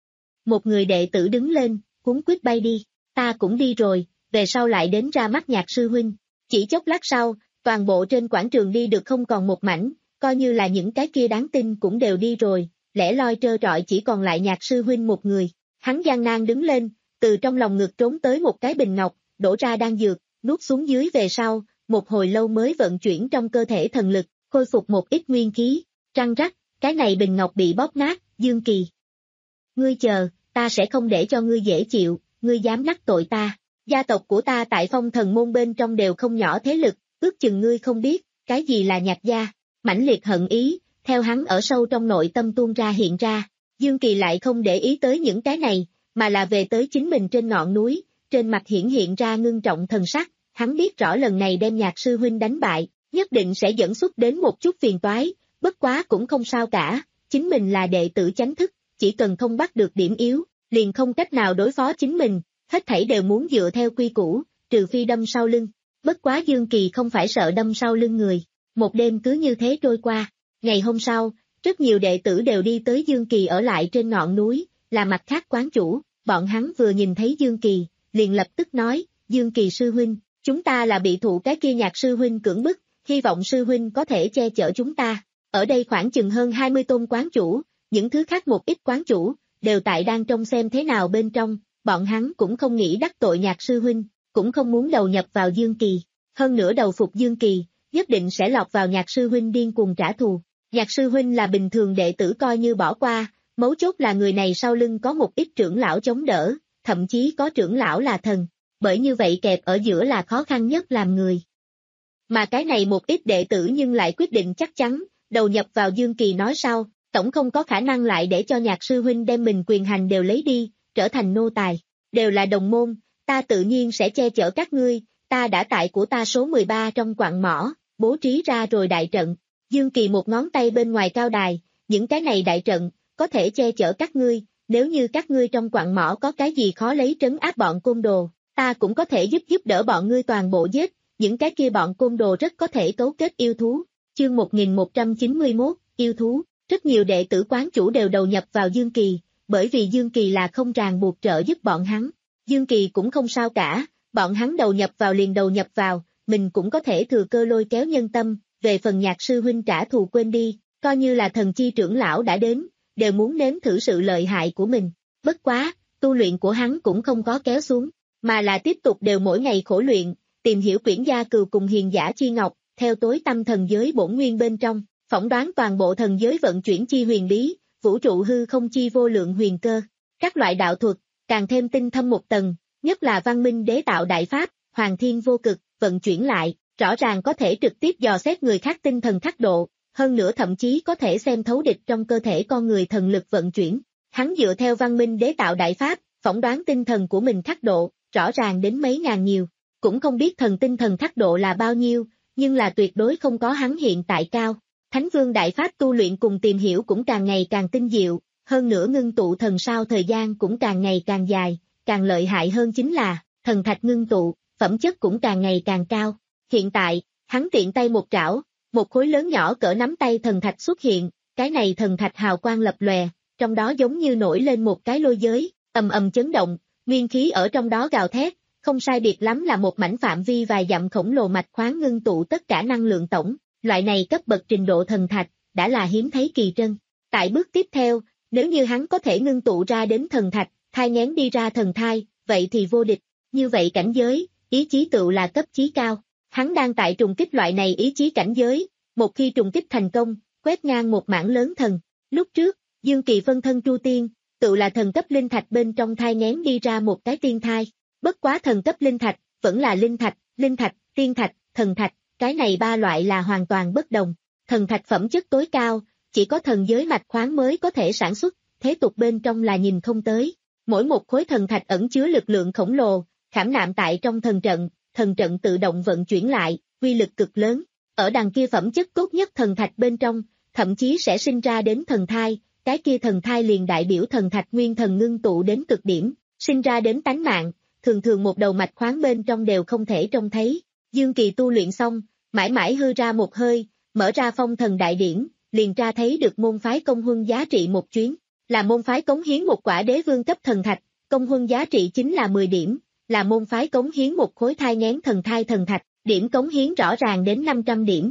Một người đệ tử đứng lên, cuống quýt bay đi, ta cũng đi rồi, về sau lại đến ra mắt Nhạc sư huynh. Chỉ chốc lát sau, toàn bộ trên quảng trường đi được không còn một mảnh, coi như là những cái kia đáng tin cũng đều đi rồi, lẻ loi trơ trọi chỉ còn lại Nhạc sư huynh một người. Hắn gian nan đứng lên, từ trong lòng ngực trốn tới một cái bình ngọc, đổ ra đan dược, nuốt xuống dưới về sau, một hồi lâu mới vận chuyển trong cơ thể thần lực, khôi phục một ít nguyên khí. Trăng rắc, cái này bình ngọc bị bóp nát, Dương Kỳ. Ngươi chờ, ta sẽ không để cho ngươi dễ chịu, ngươi dám đắc tội ta. Gia tộc của ta tại Phong Thần môn bên trong đều không nhỏ thế lực, ước chừng ngươi không biết, cái gì là Nhạc gia. Mãnh liệt hận ý, theo hắn ở sâu trong nội tâm tuôn ra hiện ra. Dương Kỳ lại không để ý tới những cái này, mà là về tới chính mình trên ngọn núi, trên mặt hiển hiện ra ngưng trọng thần sắc, hắn biết rõ lần này đem Nhạc sư huynh đánh bại, nhất định sẽ dẫn xuất đến một chút phiền toái, bất quá cũng không sao cả, chính mình là đệ tử chánh thức, chỉ cần không bắt được điểm yếu, liền không cách nào đối phó chính mình, hết thảy đều muốn dựa theo quy củ, trừ phi đâm sau lưng. Bất quá Dương Kỳ không phải sợ đâm sau lưng người, một đêm cứ như thế trôi qua, ngày hôm sau, rất nhiều đệ tử đều đi tới Dương Kỳ ở lại trên ngọn núi, là mặt khác quán chủ, bọn hắn vừa nhìn thấy Dương Kỳ, liền lập tức nói, Dương Kỳ sư huynh, chúng ta là bị thụ cái kia Nhạc sư huynh cưỡng bức, hy vọng sư huynh có thể che chở chúng ta. Ở đây khoảng chừng hơn hai mươi tôn quán chủ, những thứ khác một ít quán chủ, đều tại đang trông xem thế nào bên trong, bọn hắn cũng không nghĩ đắc tội Nhạc sư huynh, cũng không muốn đầu nhập vào Dương Kỳ, hơn nữa đầu phục Dương Kỳ, nhất định sẽ lọt vào Nhạc sư huynh điên cuồng trả thù. Nhạc sư huynh là bình thường đệ tử coi như bỏ qua, mấu chốt là người này sau lưng có một ít trưởng lão chống đỡ, thậm chí có trưởng lão là thần, bởi như vậy kẹp ở giữa là khó khăn nhất làm người. Mà cái này một ít đệ tử nhưng lại quyết định chắc chắn, đầu nhập vào Dương Kỳ nói sau, tổng không có khả năng lại để cho Nhạc sư huynh đem mình quyền hành đều lấy đi, trở thành nô tài, đều là đồng môn, ta tự nhiên sẽ che chở các ngươi, ta đã tại của ta số mười ba trong quặng mỏ, bố trí ra rồi đại trận. Dương Kỳ một ngón tay bên ngoài cao đài, những cái này đại trận, có thể che chở các ngươi, nếu như các ngươi trong quặng mỏ có cái gì khó lấy trấn áp bọn côn đồ, ta cũng có thể giúp giúp đỡ bọn ngươi toàn bộ giết, những cái kia bọn côn đồ rất có thể cấu kết yêu thú. Chương một nghìn một trăm chín mươi mốt, yêu thú, rất nhiều đệ tử quán chủ đều đầu nhập vào Dương Kỳ, bởi vì Dương Kỳ là không ràng buộc trợ giúp bọn hắn. Dương Kỳ cũng không sao cả, bọn hắn đầu nhập vào liền đầu nhập vào, mình cũng có thể thừa cơ lôi kéo nhân tâm, về phần Nhạc sư huynh trả thù quên đi, coi như là thần chi trưởng lão đã đến, đều muốn nếm thử sự lợi hại của mình. Bất quá, tu luyện của hắn cũng không có kéo xuống, mà là tiếp tục đều mỗi ngày khổ luyện, tìm hiểu quyển gia cừu cùng hiền giả chi ngọc, theo tối tâm thần giới bổn nguyên bên trong, phỏng đoán toàn bộ thần giới vận chuyển chi huyền bí, vũ trụ hư không chi vô lượng huyền cơ, các loại đạo thuật, càng thêm tinh thâm một tầng, nhất là văn minh đế tạo đại pháp, hoàng thiên vô cực, vận chuyển lại, rõ ràng có thể trực tiếp dò xét người khác tinh thần khắc độ, hơn nữa thậm chí có thể xem thấu địch trong cơ thể con người thần lực vận chuyển. Hắn dựa theo văn minh đế tạo đại pháp, phỏng đoán tinh thần của mình khắc độ, rõ ràng đến mấy ngàn nhiều, cũng không biết thần tinh thần khắc độ là bao nhiêu, nhưng là tuyệt đối không có hắn hiện tại cao. Thánh vương đại pháp tu luyện cùng tìm hiểu cũng càng ngày càng tinh diệu, hơn nữa ngưng tụ thần sao thời gian cũng càng ngày càng dài, càng lợi hại hơn chính là, thần thạch ngưng tụ, phẩm chất cũng càng ngày càng cao. Hiện tại, hắn tiện tay một trảo, một khối lớn nhỏ cỡ nắm tay thần thạch xuất hiện, cái này thần thạch hào quang lập lòe, trong đó giống như nổi lên một cái lôi giới, ầm ầm chấn động, nguyên khí ở trong đó gào thét, không sai biệt lắm là một mảnh phạm vi vài dặm khổng lồ mạch khoáng ngưng tụ tất cả năng lượng tổng, loại này cấp bậc trình độ thần thạch, đã là hiếm thấy kỳ trân. Tại bước tiếp theo, nếu như hắn có thể ngưng tụ ra đến thần thạch, thai nghén đi ra thần thai, vậy thì vô địch, như vậy cảnh giới, ý chí tựu là cấp chí cao. Hắn đang tại trùng kích loại này ý chí cảnh giới, một khi trùng kích thành công, quét ngang một mảng lớn thần. Lúc trước, Dương Kỳ phân thân Tru Tiên, tự là thần cấp linh thạch bên trong thai nghén đi ra một cái tiên thai. Bất quá thần cấp linh thạch, vẫn là linh thạch, linh thạch, tiên thạch, thần thạch, cái này ba loại là hoàn toàn bất đồng. Thần thạch phẩm chất tối cao, chỉ có thần giới mạch khoáng mới có thể sản xuất, thế tục bên trong là nhìn không tới. Mỗi một khối thần thạch ẩn chứa lực lượng khổng lồ, khảm nạm tại trong thần trận, thần trận tự động vận chuyển lại, uy lực cực lớn. Ở đằng kia phẩm chất tốt nhất thần thạch bên trong, thậm chí sẽ sinh ra đến thần thai, cái kia thần thai liền đại biểu thần thạch nguyên thần ngưng tụ đến cực điểm, sinh ra đến tánh mạng, thường thường một đầu mạch khoáng bên trong đều không thể trông thấy. Dương Kỳ tu luyện xong, mãi mãi hư ra một hơi, mở ra phong thần đại điển, liền ra thấy được môn phái công huân giá trị một chuyến, là môn phái cống hiến một quả đế vương cấp thần thạch, công huân giá trị chính là mười điểm, là môn phái cống hiến một khối thai nghén thần thai thần thạch, điểm cống hiến rõ ràng đến năm trăm điểm.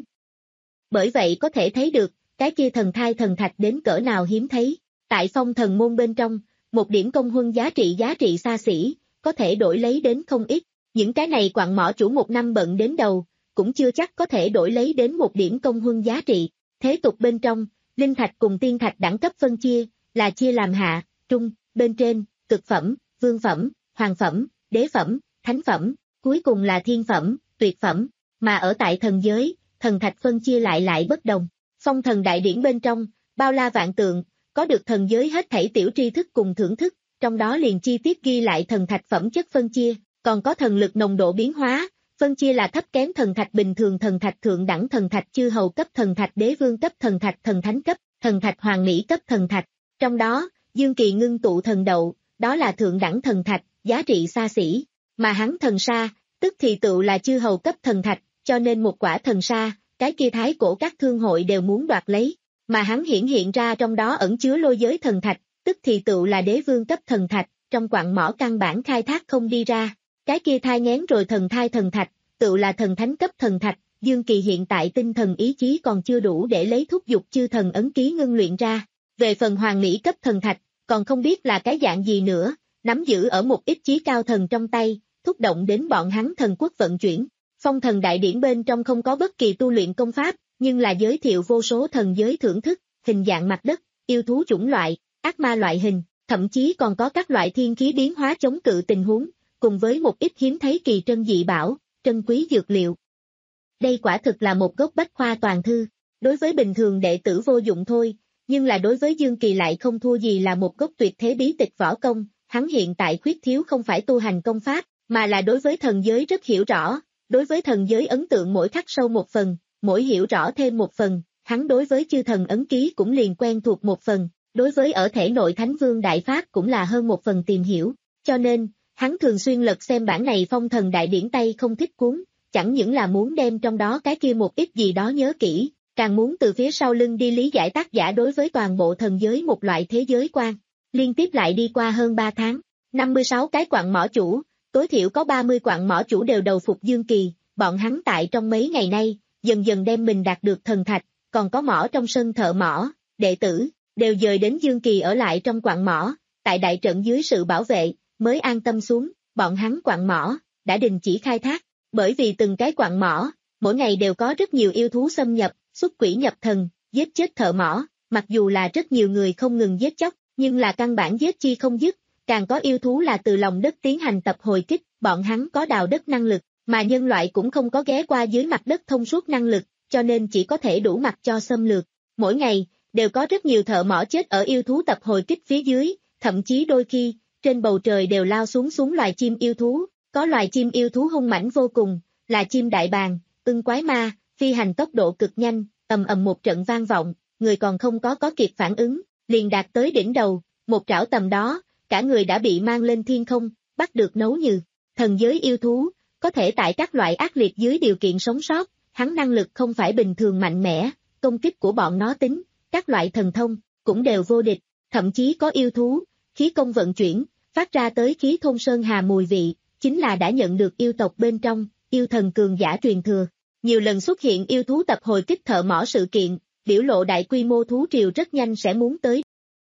Bởi vậy có thể thấy được, cái kia thần thai thần thạch đến cỡ nào hiếm thấy, tại phong thần môn bên trong, một điểm công huân giá trị giá trị xa xỉ, có thể đổi lấy đến không ít, những cái này quặng mỏ chủ một năm bận đến đầu, cũng chưa chắc có thể đổi lấy đến một điểm công huân giá trị. Thế tục bên trong, linh thạch cùng tiên thạch đẳng cấp phân chia, là chia làm hạ, trung, bên trên, cực phẩm, vương phẩm, hoàng phẩm, đế phẩm, thánh phẩm, cuối cùng là thiên phẩm, tuyệt phẩm, mà ở tại thần giới, thần thạch phân chia lại lại bất đồng. Phong thần đại điển bên trong, bao la vạn tượng, có được thần giới hết thảy tiểu tri thức cùng thưởng thức, trong đó liền chi tiết ghi lại thần thạch phẩm chất phân chia, còn có thần lực nồng độ biến hóa, phân chia là thấp kém thần thạch bình thường thần thạch thượng đẳng thần thạch chư hầu cấp thần thạch đế vương cấp thần thạch thần thánh cấp, thần thạch hoàng mỹ cấp thần thạch. Trong đó, Dương Kỳ ngưng tụ thần đậu, đó là thượng đẳng thần thạch, giá trị xa xỉ, mà hắn thần sa, tức thì tựu là chư hầu cấp thần thạch, cho nên một quả thần sa, cái kia thái cổ các thương hội đều muốn đoạt lấy, mà hắn hiển hiện ra trong đó ẩn chứa lôi giới thần thạch, tức thì tựu là đế vương cấp thần thạch, trong quặng mỏ căn bản khai thác không đi ra, cái kia thai nghén rồi thần thai thần thạch, tựu là thần thánh cấp thần thạch. Dương Kỳ hiện tại tinh thần ý chí còn chưa đủ để lấy thúc dục chư thần ấn ký ngưng luyện ra. Về phần hoàng mỹ cấp thần thạch, còn không biết là cái dạng gì nữa, nắm giữ ở một ít chí cao thần trong tay, thúc động đến bọn hắn thần quốc vận chuyển. Phong thần đại điển bên trong không có bất kỳ tu luyện công pháp, nhưng là giới thiệu vô số thần giới thưởng thức, hình dạng mặt đất, yêu thú chủng loại, ác ma loại hình, thậm chí còn có các loại thiên khí biến hóa chống cự tình huống, cùng với một ít hiếm thấy kỳ trân dị bảo, trân quý dược liệu. Đây quả thực là một gốc bách khoa toàn thư, đối với bình thường đệ tử vô dụng thôi, nhưng là đối với Dương Kỳ lại không thua gì là một gốc tuyệt thế bí tịch võ công, hắn hiện tại khuyết thiếu không phải tu hành công pháp, mà là đối với thần giới rất hiểu rõ, đối với thần giới ấn tượng mỗi khắc sâu một phần, mỗi hiểu rõ thêm một phần, hắn đối với chư thần ấn ký cũng liền quen thuộc một phần, đối với ở thể nội Thánh Vương Đại Pháp cũng là hơn một phần tìm hiểu, cho nên, hắn thường xuyên lật xem bản này phong thần đại điển tay không thích cuốn, chẳng những là muốn đem trong đó cái kia một ít gì đó nhớ kỹ, càng muốn từ phía sau lưng đi lý giải tác giả đối với toàn bộ thần giới một loại thế giới quan. Liên tiếp lại đi qua hơn ba tháng, năm mươi sáu cái quặng mỏ chủ, tối thiểu có ba mươi quặng mỏ chủ đều đầu phục Dương Kỳ, bọn hắn tại trong mấy ngày nay, dần dần đem mình đạt được thần thạch, còn có mỏ trong sân thợ mỏ, đệ tử, đều dời đến Dương Kỳ ở lại trong quặng mỏ, tại đại trận dưới sự bảo vệ, mới an tâm xuống, bọn hắn quặng mỏ, đã đình chỉ khai thác, bởi vì từng cái quặng mỏ, mỗi ngày đều có rất nhiều yêu thú xâm nhập, xuất quỷ nhập thần, giết chết thợ mỏ, mặc dù là rất nhiều người không ngừng giết chóc, nhưng là căn bản giết chi không dứt, càng có yêu thú là từ lòng đất tiến hành tập hồi kích, bọn hắn có đào đất năng lực, mà nhân loại cũng không có ghé qua dưới mặt đất thông suốt năng lực, cho nên chỉ có thể đủ mặt cho xâm lược. Mỗi ngày, đều có rất nhiều thợ mỏ chết ở yêu thú tập hồi kích phía dưới, thậm chí đôi khi, trên bầu trời đều lao xuống xuống loài chim yêu thú, có loài chim yêu thú hung mãnh vô cùng, là chim đại bàng, ưng quái ma, phi hành tốc độ cực nhanh, ầm ầm một trận vang vọng, người còn không có có kịp phản ứng, liền đạt tới đỉnh đầu, một trảo tầm đó, cả người đã bị mang lên thiên không, bắt được nấu nhừ. Thần giới yêu thú, có thể tại các loại ác liệt dưới điều kiện sống sót, hắn năng lực không phải bình thường mạnh mẽ, công kích của bọn nó tính, các loại thần thông, cũng đều vô địch, thậm chí có yêu thú, khí công vận chuyển, phát ra tới khí thôn sơn hà mùi vị, chính là đã nhận được yêu tộc bên trong, yêu thần cường giả truyền thừa. Nhiều lần xuất hiện yêu thú tập hồi kích thợ mỏ sự kiện, biểu lộ đại quy mô thú triều rất nhanh sẽ muốn tới.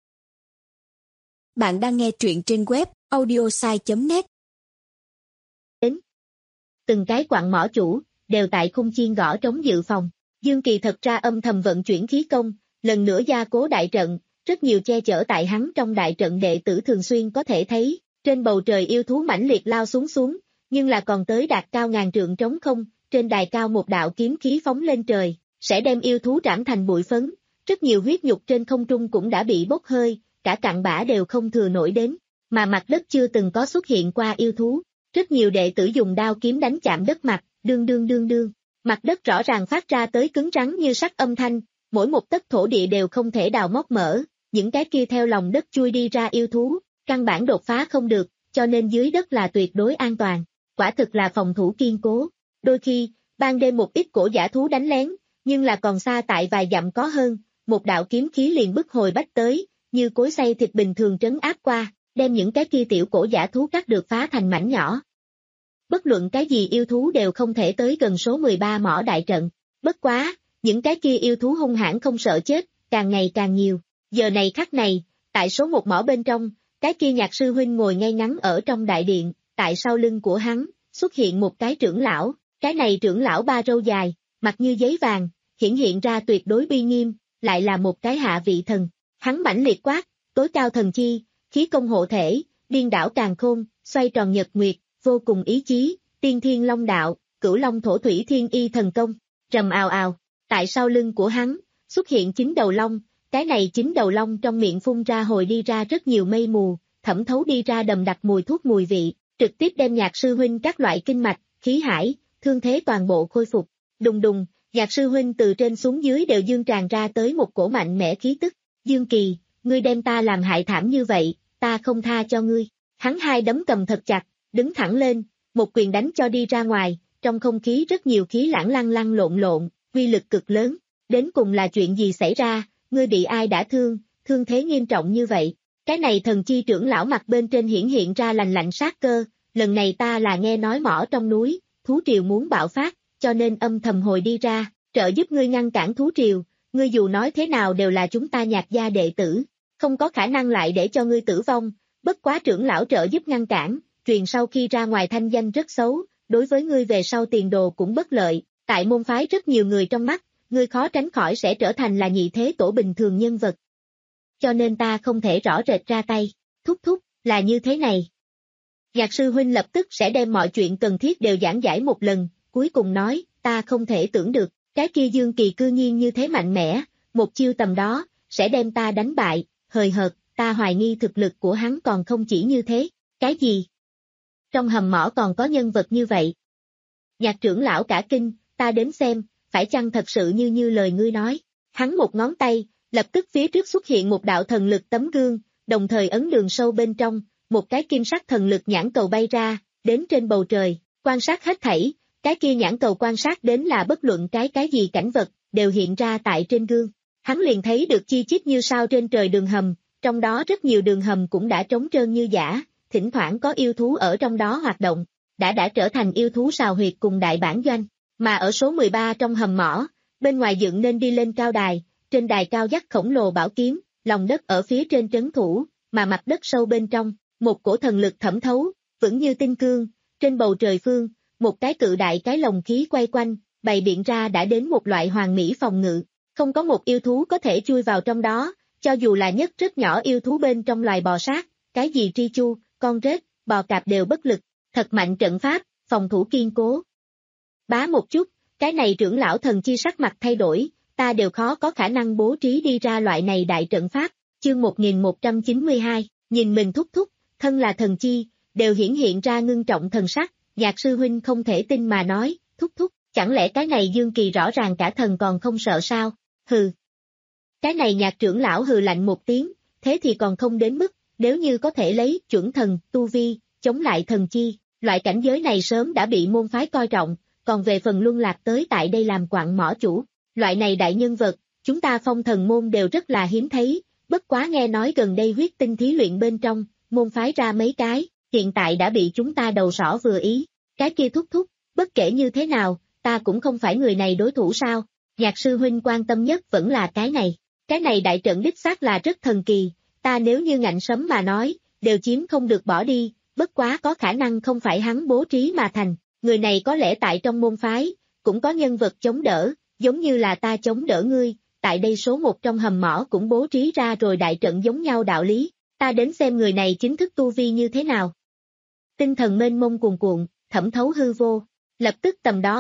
Bạn đang nghe truyện trên web audiosai chấm net. Đến. Từng cái quặng mỏ chủ, đều tại khung chiên gõ trống dự phòng. Dương Kỳ thật ra âm thầm vận chuyển khí công, lần nữa gia cố đại trận, rất nhiều che chở tại hắn trong đại trận đệ tử thường xuyên có thể thấy, trên bầu trời yêu thú mãnh liệt lao xuống xuống, nhưng là còn tới đạt cao ngàn trượng trống không, trên đài cao một đạo kiếm khí phóng lên trời, sẽ đem yêu thú trảm thành bụi phấn, rất nhiều huyết nhục trên không trung cũng đã bị bốc hơi, cả cặn bã đều không thừa nổi đến, mà mặt đất chưa từng có xuất hiện qua yêu thú. Rất nhiều đệ tử dùng đao kiếm đánh chạm đất mặt, đương đương đương đương, mặt đất rõ ràng phát ra tới cứng rắn như sắt âm thanh, mỗi một tấc thổ địa đều không thể đào móc mở, những cái kia theo lòng đất chui đi ra yêu thú, căn bản đột phá không được, cho nên dưới đất là tuyệt đối an toàn, quả thực là phòng thủ kiên cố. Đôi khi, ban đêm một ít cổ giả thú đánh lén, nhưng là còn xa tại vài dặm có hơn, một đạo kiếm khí liền bức hồi bách tới, như cối xay thịt bình thường trấn áp qua, đem những cái kia tiểu cổ giả thú cắt được phá thành mảnh nhỏ. Bất luận cái gì yêu thú đều không thể tới gần số mười ba mỏ đại trận, bất quá, những cái kia yêu thú hung hãn không sợ chết, càng ngày càng nhiều. Giờ này khắc này, tại số một mỏ bên trong, cái kia Nhạc sư huynh ngồi ngay ngắn ở trong đại điện, tại sau lưng của hắn, xuất hiện một cái trưởng lão, cái này trưởng lão ba râu dài, mặt như giấy vàng, hiển hiện ra tuyệt đối uy nghiêm, lại là một cái hạ vị thần. Hắn mãnh liệt quát, tối cao thần chi, khí công hộ thể, điên đảo càn khôn, xoay tròn nhật nguyệt, vô cùng ý chí, tiên thiên long đạo, cửu long thổ thủy thiên y thần công, rầm ào ào, tại sau lưng của hắn, xuất hiện chín đầu long, cái này chín đầu long trong miệng phun ra hồi đi ra rất nhiều mây mù, thẩm thấu đi ra đầm đặc mùi thuốc mùi vị, trực tiếp đem Nhạc sư huynh các loại kinh mạch, khí hải, thương thế toàn bộ khôi phục. Đùng đùng, Nhạc sư huynh từ trên xuống dưới đều dương tràn ra tới một cổ mạnh mẽ khí tức. Dương Kỳ, ngươi đem ta làm hại thảm như vậy, ta không tha cho ngươi. Hắn hai đấm cầm thật chặt, đứng thẳng lên, một quyền đánh cho đi ra ngoài, trong không khí rất nhiều khí lãng lăng lăng lộn lộn, uy lực cực lớn. Đến cùng là chuyện gì xảy ra, ngươi bị ai đã thương, thương thế nghiêm trọng như vậy. Cái này thần chi trưởng lão mặt bên trên hiển hiện ra lành lạnh sát cơ, lần này ta là nghe nói mỏ trong núi, thú triều muốn bạo phát, cho nên âm thầm hồi đi ra, trợ giúp ngươi ngăn cản thú triều, ngươi dù nói thế nào đều là chúng ta Nhạc gia đệ tử, không có khả năng lại để cho ngươi tử vong, bất quá trưởng lão trợ giúp ngăn cản, truyền sau khi ra ngoài thanh danh rất xấu, đối với ngươi về sau tiền đồ cũng bất lợi, tại môn phái rất nhiều người trong mắt, ngươi khó tránh khỏi sẽ trở thành là nhị thế tổ bình thường nhân vật. Cho nên ta không thể rõ rệt ra tay, thúc thúc, là như thế này. Nhạc sư huynh lập tức sẽ đem mọi chuyện cần thiết đều giảng giải một lần, cuối cùng nói, ta không thể tưởng được, cái kia Dương Kỳ cư nhiên như thế mạnh mẽ, một chiêu tầm đó, sẽ đem ta đánh bại, hời hợt, ta hoài nghi thực lực của hắn còn không chỉ như thế, cái gì? Trong hầm mỏ còn có nhân vật như vậy. Nhạc trưởng lão cả kinh, ta đến xem, phải chăng thật sự như như lời ngươi nói, hắn một ngón tay, lập tức phía trước xuất hiện một đạo thần lực tấm gương, đồng thời ấn đường sâu bên trong, một cái kim sắc thần lực nhãn cầu bay ra, đến trên bầu trời, quan sát hết thảy, cái kia nhãn cầu quan sát đến là bất luận cái cái gì cảnh vật, đều hiện ra tại trên gương. Hắn liền thấy được chi chít như sao trên trời đường hầm, trong đó rất nhiều đường hầm cũng đã trống trơn như giả, thỉnh thoảng có yêu thú ở trong đó hoạt động, đã đã trở thành yêu thú sào huyệt cùng đại bản doanh, mà ở số mười ba trong hầm mỏ, bên ngoài dựng nên đi lên cao đài, trên đài cao dắt khổng lồ bảo kiếm, lòng đất ở phía trên trấn thủ, mà mặt đất sâu bên trong, một cổ thần lực thẩm thấu, vững như tinh cương, trên bầu trời phương, một cái cự đại cái lồng khí quay quanh, bày biện ra đã đến một loại hoàn mỹ phòng ngự, không có một yêu thú có thể chui vào trong đó, cho dù là nhất rất nhỏ yêu thú bên trong loài bò sát, cái gì tri chu, con rết, bò cạp đều bất lực, thật mạnh trận pháp, phòng thủ kiên cố. Bá một chút, cái này trưởng lão thần chi sắc mặt thay đổi, ta đều khó có khả năng bố trí đi ra loại này đại trận pháp, chương một nghìn một trăm chín mươi hai, nhìn mình thúc thúc, thân là thần chi, đều hiển hiện ra ngưng trọng thần sắc, Nhạc sư huynh không thể tin mà nói, thúc thúc, chẳng lẽ cái này Dương Kỳ rõ ràng cả thần còn không sợ sao, hừ. Cái này Nhạc trưởng lão hừ lạnh một tiếng, thế thì còn không đến mức, nếu như có thể lấy chuẩn thần, tu vi, chống lại thần chi, loại cảnh giới này sớm đã bị môn phái coi trọng, còn về phần luân lạc tới tại đây làm quạng mỏ chủ, loại này đại nhân vật, chúng ta phong thần môn đều rất là hiếm thấy, bất quá nghe nói gần đây huyết tinh thí luyện bên trong, môn phái ra mấy cái, hiện tại đã bị chúng ta đầu sỏ vừa ý, cái kia thúc thúc, bất kể như thế nào, ta cũng không phải người này đối thủ sao, Nhạc sư huynh quan tâm nhất vẫn là cái này, cái này đại trận đích xác là rất thần kỳ, ta nếu như ngạnh sấm mà nói, đều chiếm không được bỏ đi, bất quá có khả năng không phải hắn bố trí mà thành, người này có lẽ tại trong môn phái, cũng có nhân vật chống đỡ, giống như là ta chống đỡ ngươi, tại đây số một trong hầm mỏ cũng bố trí ra rồi đại trận giống nhau đạo lý, ta đến xem người này chính thức tu vi như thế nào. Tinh thần mênh mông cuồn cuộn, thẩm thấu hư vô, lập tức tầm đó,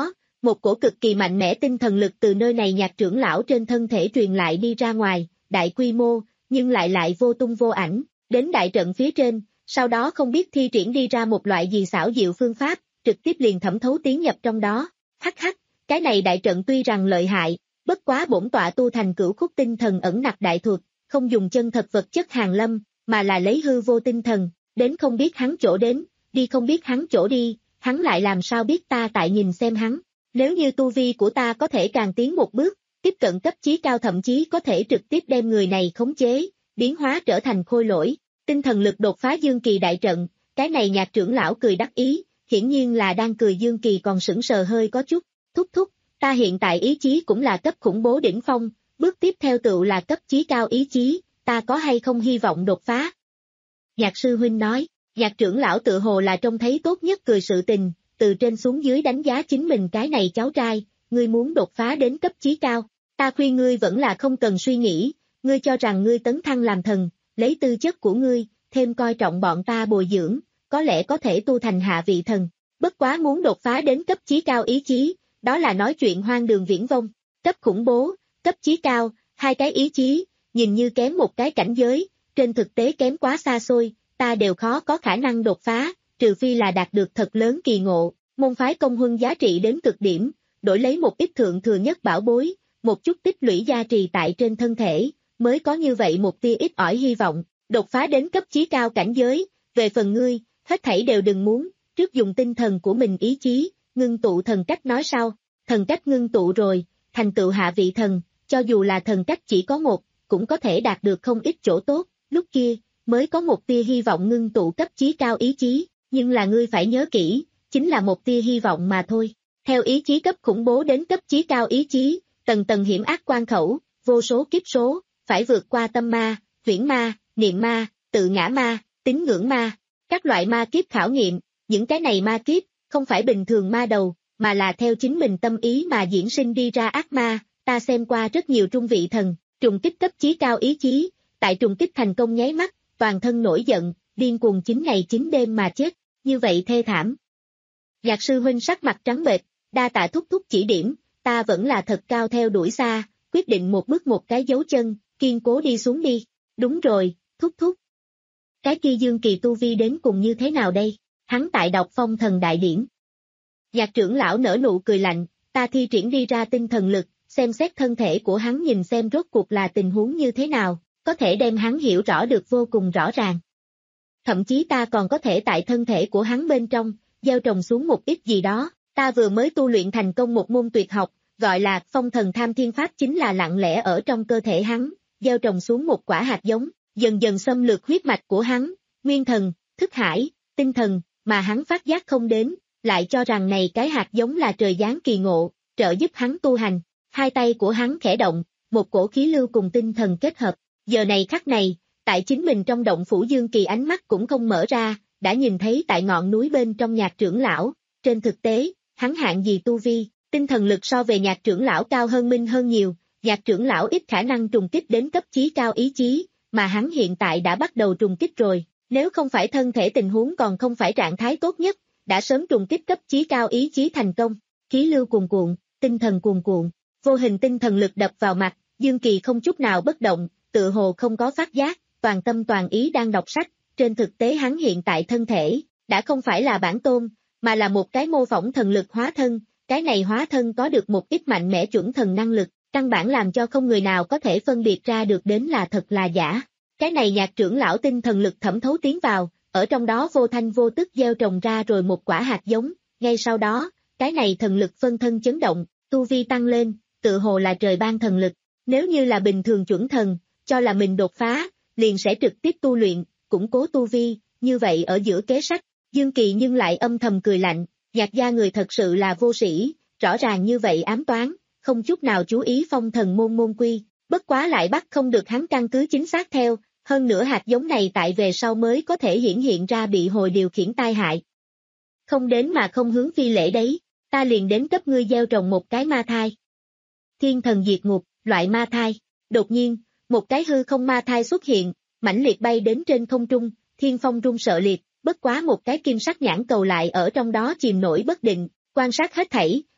Một cổ cực kỳ mạnh mẽ tinh thần lực từ nơi này nhạc trưởng lão trên thân thể truyền lại đi ra ngoài, đại quy mô, nhưng lại lại vô tung vô ảnh, đến đại trận phía trên, sau đó không biết thi triển đi ra một loại gì xảo diệu phương pháp, trực tiếp liền thẩm thấu tiến nhập trong đó. Hắc hắc, cái này đại trận tuy rằng lợi hại, bất quá bổn tọa tu thành cửu khúc tinh thần ẩn nặc đại thuật, không dùng chân thật vật chất hàng lâm, mà là lấy hư vô tinh thần, đến không biết hắn chỗ đến, đi không biết hắn chỗ đi, hắn lại làm sao biết ta tại nhìn xem hắn. Nếu như tu vi của ta có thể càng tiến một bước, tiếp cận cấp chí cao thậm chí có thể trực tiếp đem người này khống chế, biến hóa trở thành khôi lỗi, tinh thần lực đột phá Dương Kỳ đại trận, cái này nhạc trưởng lão cười đắc ý, hiển nhiên là đang cười Dương Kỳ còn sững sờ hơi có chút, thúc thúc, ta hiện tại ý chí cũng là cấp khủng bố đỉnh phong, bước tiếp theo tựu là cấp chí cao ý chí, ta có hay không hy vọng đột phá? Nhạc sư huynh nói, nhạc trưởng lão tự hồ là trông thấy tốt nhất cười sự tình, từ trên xuống dưới đánh giá chính mình cái này cháu trai, ngươi muốn đột phá đến cấp chí cao, ta khuyên ngươi vẫn là không cần suy nghĩ, ngươi cho rằng ngươi tấn thăng làm thần, lấy tư chất của ngươi, thêm coi trọng bọn ta bồi dưỡng, có lẽ có thể tu thành hạ vị thần, bất quá muốn đột phá đến cấp chí cao ý chí, đó là nói chuyện hoang đường viễn vông, cấp khủng bố, cấp chí cao, hai cái ý chí, nhìn như kém một cái cảnh giới, trên thực tế kém quá xa xôi, ta đều khó có khả năng đột phá, trừ phi là đạt được thật lớn kỳ ngộ, môn phái công huân giá trị đến cực điểm, đổi lấy một ít thượng thừa nhất bảo bối, một chút tích lũy gia trì tại trên thân thể, mới có như vậy một tia ít ỏi hy vọng, đột phá đến cấp chí cao cảnh giới, về phần ngươi, hết thảy đều đừng muốn, trước dùng tinh thần của mình ý chí, ngưng tụ thần cách nói sau, thần cách ngưng tụ rồi, thành tựu hạ vị thần, cho dù là thần cách chỉ có một, cũng có thể đạt được không ít chỗ tốt, lúc kia, mới có một tia hy vọng ngưng tụ cấp chí cao ý chí, nhưng là ngươi phải nhớ kỹ, chính là một tia hy vọng mà thôi. Theo ý chí cấp khủng bố đến cấp chí cao ý chí, tầng tầng hiểm ác quan khẩu, vô số kiếp số, phải vượt qua tâm ma, huyễn ma, niệm ma, tự ngã ma, tín ngưỡng ma, các loại ma kiếp khảo nghiệm, những cái này ma kiếp, không phải bình thường ma đầu, mà là theo chính mình tâm ý mà diễn sinh đi ra ác ma, ta xem qua rất nhiều trung vị thần, trùng kích cấp chí cao ý chí, tại trùng kích thành công nháy mắt, toàn thân nổi giận, điên cuồng chín ngày chín đêm mà chết, như vậy thê thảm. Nhạc sư huynh sắc mặt trắng bệch, đa tạ thúc thúc chỉ điểm, ta vẫn là thật cao theo đuổi xa, quyết định một bước một cái dấu chân, kiên cố đi xuống đi, đúng rồi, thúc thúc. Cái kia Dương Kỳ tu vi đến cùng như thế nào đây, hắn tại đọc phong thần đại điển. Nhạc trưởng lão nở nụ cười lạnh, ta thi triển đi ra tinh thần lực, xem xét thân thể của hắn nhìn xem rốt cuộc là tình huống như thế nào, có thể đem hắn hiểu rõ được vô cùng rõ ràng. Thậm chí ta còn có thể tại thân thể của hắn bên trong, gieo trồng xuống một ít gì đó, ta vừa mới tu luyện thành công một môn tuyệt học, gọi là phong thần tham thiên pháp chính là lặng lẽ ở trong cơ thể hắn, gieo trồng xuống một quả hạt giống, dần dần xâm lược huyết mạch của hắn, nguyên thần, thức hải, tinh thần, mà hắn phát giác không đến, lại cho rằng này cái hạt giống là trời giáng kỳ ngộ, trợ giúp hắn tu hành, hai tay của hắn khẽ động, một cổ khí lưu cùng tinh thần kết hợp, giờ này khắc này, tại chính mình trong động phủ Dương Kỳ ánh mắt cũng không mở ra, đã nhìn thấy tại ngọn núi bên trong nhạc trưởng lão, trên thực tế, hắn hạng gì tu vi, tinh thần lực so về nhạc trưởng lão cao hơn minh hơn nhiều, nhạc trưởng lão ít khả năng trùng kích đến cấp chí cao ý chí, mà hắn hiện tại đã bắt đầu trùng kích rồi, nếu không phải thân thể tình huống còn không phải trạng thái tốt nhất, đã sớm trùng kích cấp chí cao ý chí thành công, khí lưu cuồn cuộn, tinh thần cuồn cuộn, vô hình tinh thần lực đập vào mặt, Dương Kỳ không chút nào bất động, tự hồ không có phát giác, toàn tâm toàn ý đang đọc sách, trên thực tế hắn hiện tại thân thể, đã không phải là bản tôn, mà là một cái mô phỏng thần lực hóa thân, cái này hóa thân có được một ít mạnh mẽ chuẩn thần năng lực, căn bản làm cho không người nào có thể phân biệt ra được đến là thật là giả. Cái này nhạc trưởng lão tinh thần lực thẩm thấu tiến vào, ở trong đó vô thanh vô tức gieo trồng ra rồi một quả hạt giống, ngay sau đó, cái này thần lực phân thân chấn động, tu vi tăng lên, tự hồ là trời ban thần lực, nếu như là bình thường chuẩn thần, cho là mình đột phá, liền sẽ trực tiếp tu luyện, củng cố tu vi, như vậy ở giữa kế sách, Dương Kỳ nhưng lại âm thầm cười lạnh, nhạc gia người thật sự là vô sĩ, rõ ràng như vậy ám toán, không chút nào chú ý phong thần môn môn quy, bất quá lại bắt không được hắn căn cứ chính xác theo, hơn nữa hạt giống này tại về sau mới có thể hiển hiện ra bị hồi điều khiển tai hại. Không đến mà không hướng phi lễ đấy, ta liền đến cấp ngươi gieo trồng một cái ma thai. Thiên thần diệt ngục, loại ma thai, đột nhiên, một cái hư không ma thai xuất hiện, mãnh liệt bay đến trên không trung, thiên phong rung sợ liệt, bất quá một cái kim sắc nhãn cầu lại ở trong đó chìm nổi bất định, quan sát hết thảy,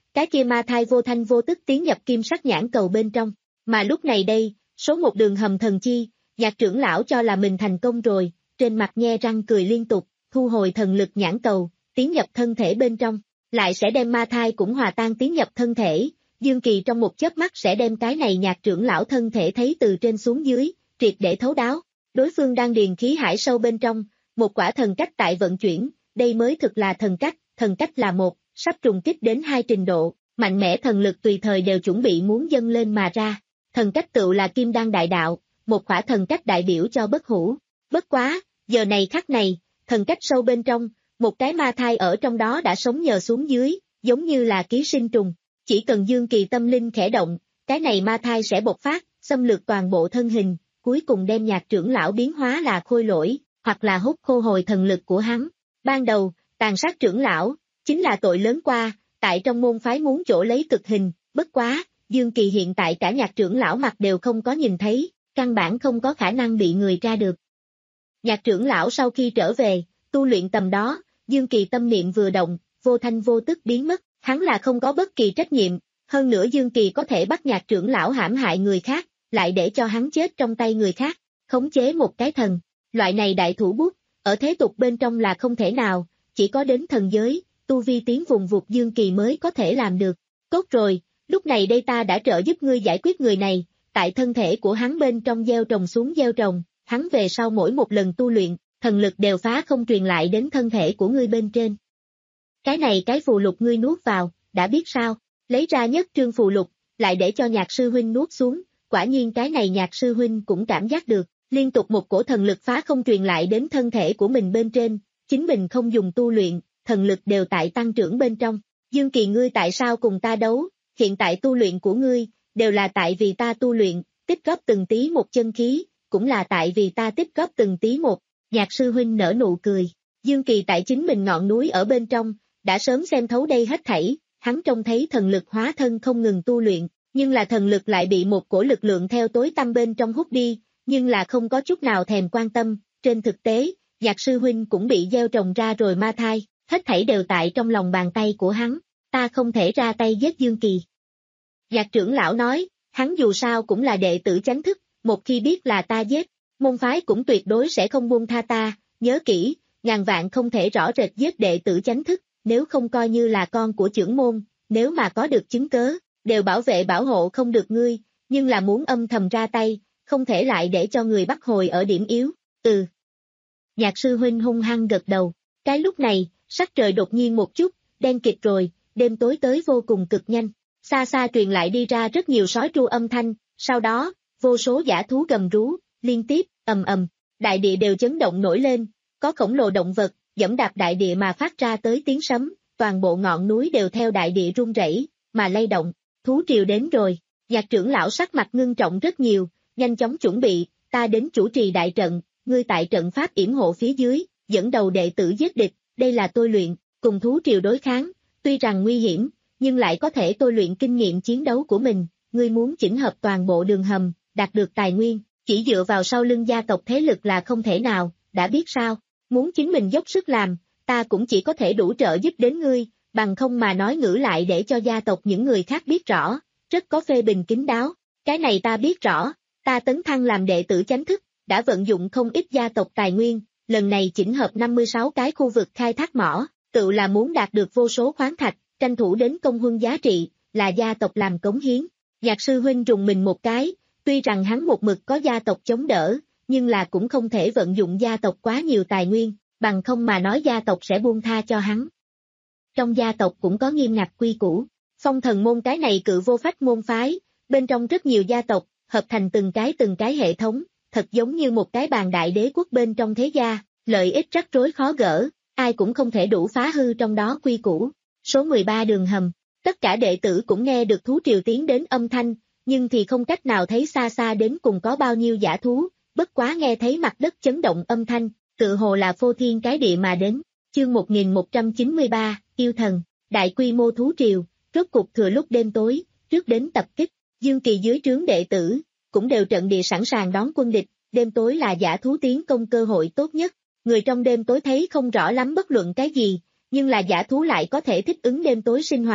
cái kia ma thai vô thanh vô tức tiến nhập kim sắc nhãn cầu bên trong. Mà lúc này đây, số một đường hầm thần chi, Nhạc trưởng lão cho là mình thành công rồi, trên mặt nhe răng cười liên tục, thu hồi thần lực nhãn cầu, tiến nhập thân thể bên trong, lại sẽ đem ma thai cũng hòa tan tiến nhập thân thể. Dương Kỳ trong một chớp mắt sẽ đem cái này Nhạc trưởng lão thân thể thấy từ trên xuống dưới, triệt để thấu đáo. Đối phương đang điền khí hải sâu bên trong, một quả thần cách tại vận chuyển, đây mới thực là thần cách, thần cách là một, sắp trùng kích đến hai trình độ, mạnh mẽ thần lực tùy thời đều chuẩn bị muốn dâng lên mà ra. Thần cách tựu là kim đan đại đạo, một quả thần cách đại biểu cho bất hủ. Bất quá, giờ này khắc này, thần cách sâu bên trong, một cái ma thai ở trong đó đã sống nhờ xuống dưới, giống như là ký sinh trùng. Chỉ cần Dương Kỳ tâm linh khẽ động, cái này ma thai sẽ bộc phát, xâm lược toàn bộ thân hình, cuối cùng đem Nhạc trưởng lão biến hóa là khôi lỗi, hoặc là hút khô hồi thần lực của hắn. Ban đầu, tàn sát trưởng lão, chính là tội lớn qua, tại trong môn phái muốn chỗ lấy cực hình, bất quá, Dương Kỳ hiện tại cả Nhạc trưởng lão mặt đều không có nhìn thấy, căn bản không có khả năng bị người tra được. Nhạc trưởng lão sau khi trở về, tu luyện tầm đó, Dương Kỳ tâm niệm vừa động, vô thanh vô tức biến mất, hắn là không có bất kỳ trách nhiệm, hơn nữa Dương Kỳ có thể bắt Nhạc trưởng lão hãm hại người khác, lại để cho hắn chết trong tay người khác, khống chế một cái thần, loại này đại thủ bút, ở thế tục bên trong là không thể nào, chỉ có đến thần giới, tu vi tiến vùng vụt Dương Kỳ mới có thể làm được. Tốt rồi, lúc này đây ta đã trợ giúp ngươi giải quyết người này, tại thân thể của hắn bên trong gieo trồng xuống gieo trồng, hắn về sau mỗi một lần tu luyện, thần lực đều phá không truyền lại đến thân thể của ngươi bên trên. Cái này cái phù lục ngươi nuốt vào, đã biết sao, lấy ra nhất trương phù lục, lại để cho Nhạc sư huynh nuốt xuống, quả nhiên cái này Nhạc sư huynh cũng cảm giác được, liên tục một cổ thần lực phá không truyền lại đến thân thể của mình bên trên, chính mình không dùng tu luyện, thần lực đều tại tăng trưởng bên trong. Dương Kỳ ngươi tại sao cùng ta đấu, hiện tại tu luyện của ngươi, đều là tại vì ta tu luyện, tích góp từng tí một chân khí, cũng là tại vì ta tích góp từng tí một. Nhạc sư huynh nở nụ cười, Dương Kỳ tại chính mình ngọn núi ở bên trong, đã sớm xem thấu đây hết thảy, hắn trông thấy thần lực hóa thân không ngừng tu luyện, nhưng là thần lực lại bị một cổ lực lượng theo tối tăm bên trong hút đi, nhưng là không có chút nào thèm quan tâm, trên thực tế, Nhạc sư huynh cũng bị gieo trồng ra rồi ma thai, hết thảy đều tại trong lòng bàn tay của hắn, ta không thể ra tay giết Dương Kỳ. Nhạc trưởng lão nói, hắn dù sao cũng là đệ tử chánh thức, một khi biết là ta giết, môn phái cũng tuyệt đối sẽ không buông tha ta, nhớ kỹ, ngàn vạn không thể rõ rệt giết đệ tử chánh thức, nếu không coi như là con của trưởng môn, nếu mà có được chứng cớ, đều bảo vệ bảo hộ không được ngươi, nhưng là muốn âm thầm ra tay, không thể lại để cho người bắt hồi ở điểm yếu, ừ. Nhạc sư huynh hung hăng gật đầu, cái lúc này, sắc trời đột nhiên một chút, đen kịt rồi, đêm tối tới vô cùng cực nhanh, xa xa truyền lại đi ra rất nhiều sói tru âm thanh, sau đó, vô số dã thú gầm rú, liên tiếp, ầm ầm, đại địa đều chấn động nổi lên, có khổng lồ động vật, dẫm đạp đại địa mà phát ra tới tiếng sấm, toàn bộ ngọn núi đều theo đại địa rung rẩy, mà lay động, thú triều đến rồi, Nhạc trưởng lão sắc mặt ngưng trọng rất nhiều, nhanh chóng chuẩn bị, ta đến chủ trì đại trận, ngươi tại trận pháp yểm hộ phía dưới, dẫn đầu đệ tử giết địch, đây là tôi luyện, cùng thú triều đối kháng, tuy rằng nguy hiểm, nhưng lại có thể tôi luyện kinh nghiệm chiến đấu của mình, ngươi muốn chỉnh hợp toàn bộ đường hầm, đạt được tài nguyên, chỉ dựa vào sau lưng gia tộc thế lực là không thể nào, đã biết sao, muốn chính mình dốc sức làm, ta cũng chỉ có thể đủ trợ giúp đến ngươi, bằng không mà nói ngữ lại để cho gia tộc những người khác biết rõ, rất có phê bình kín đáo, cái này ta biết rõ, ta tấn thăng làm đệ tử chánh thức, đã vận dụng không ít gia tộc tài nguyên, lần này chỉnh hợp năm mươi sáu cái khu vực khai thác mỏ, tự là muốn đạt được vô số khoáng thạch, tranh thủ đến công huân giá trị, là gia tộc làm cống hiến. Nhạc sư huynh rùng mình một cái, tuy rằng hắn một mực có gia tộc chống đỡ, nhưng là cũng không thể vận dụng gia tộc quá nhiều tài nguyên, bằng không mà nói gia tộc sẽ buông tha cho hắn. Trong gia tộc cũng có nghiêm ngặt quy củ, phong thần môn cái này cự vô phách môn phái, bên trong rất nhiều gia tộc, hợp thành từng cái từng cái hệ thống, thật giống như một cái bàn đại đế quốc bên trong thế gia, lợi ích rắc rối khó gỡ, ai cũng không thể đủ phá hư trong đó quy củ. Số mười ba đường hầm, tất cả đệ tử cũng nghe được thú triều tiến đến âm thanh, nhưng thì không cách nào thấy xa xa đến cùng có bao nhiêu dã thú, bất quá nghe thấy mặt đất chấn động âm thanh, tự hồ là phô thiên cái địa mà đến. Chương một nghìn một trăm chín mươi ba, yêu thần, đại quy mô thú triều, rốt cục thừa lúc đêm tối, trước đến tập kích, Dương Kỳ dưới trướng đệ tử, cũng đều trận địa sẵn sàng đón quân địch, đêm tối là dã thú tiến công cơ hội tốt nhất, người trong đêm tối thấy không rõ lắm bất luận cái gì, nhưng là dã thú lại có thể thích ứng đêm tối sinh hoạt,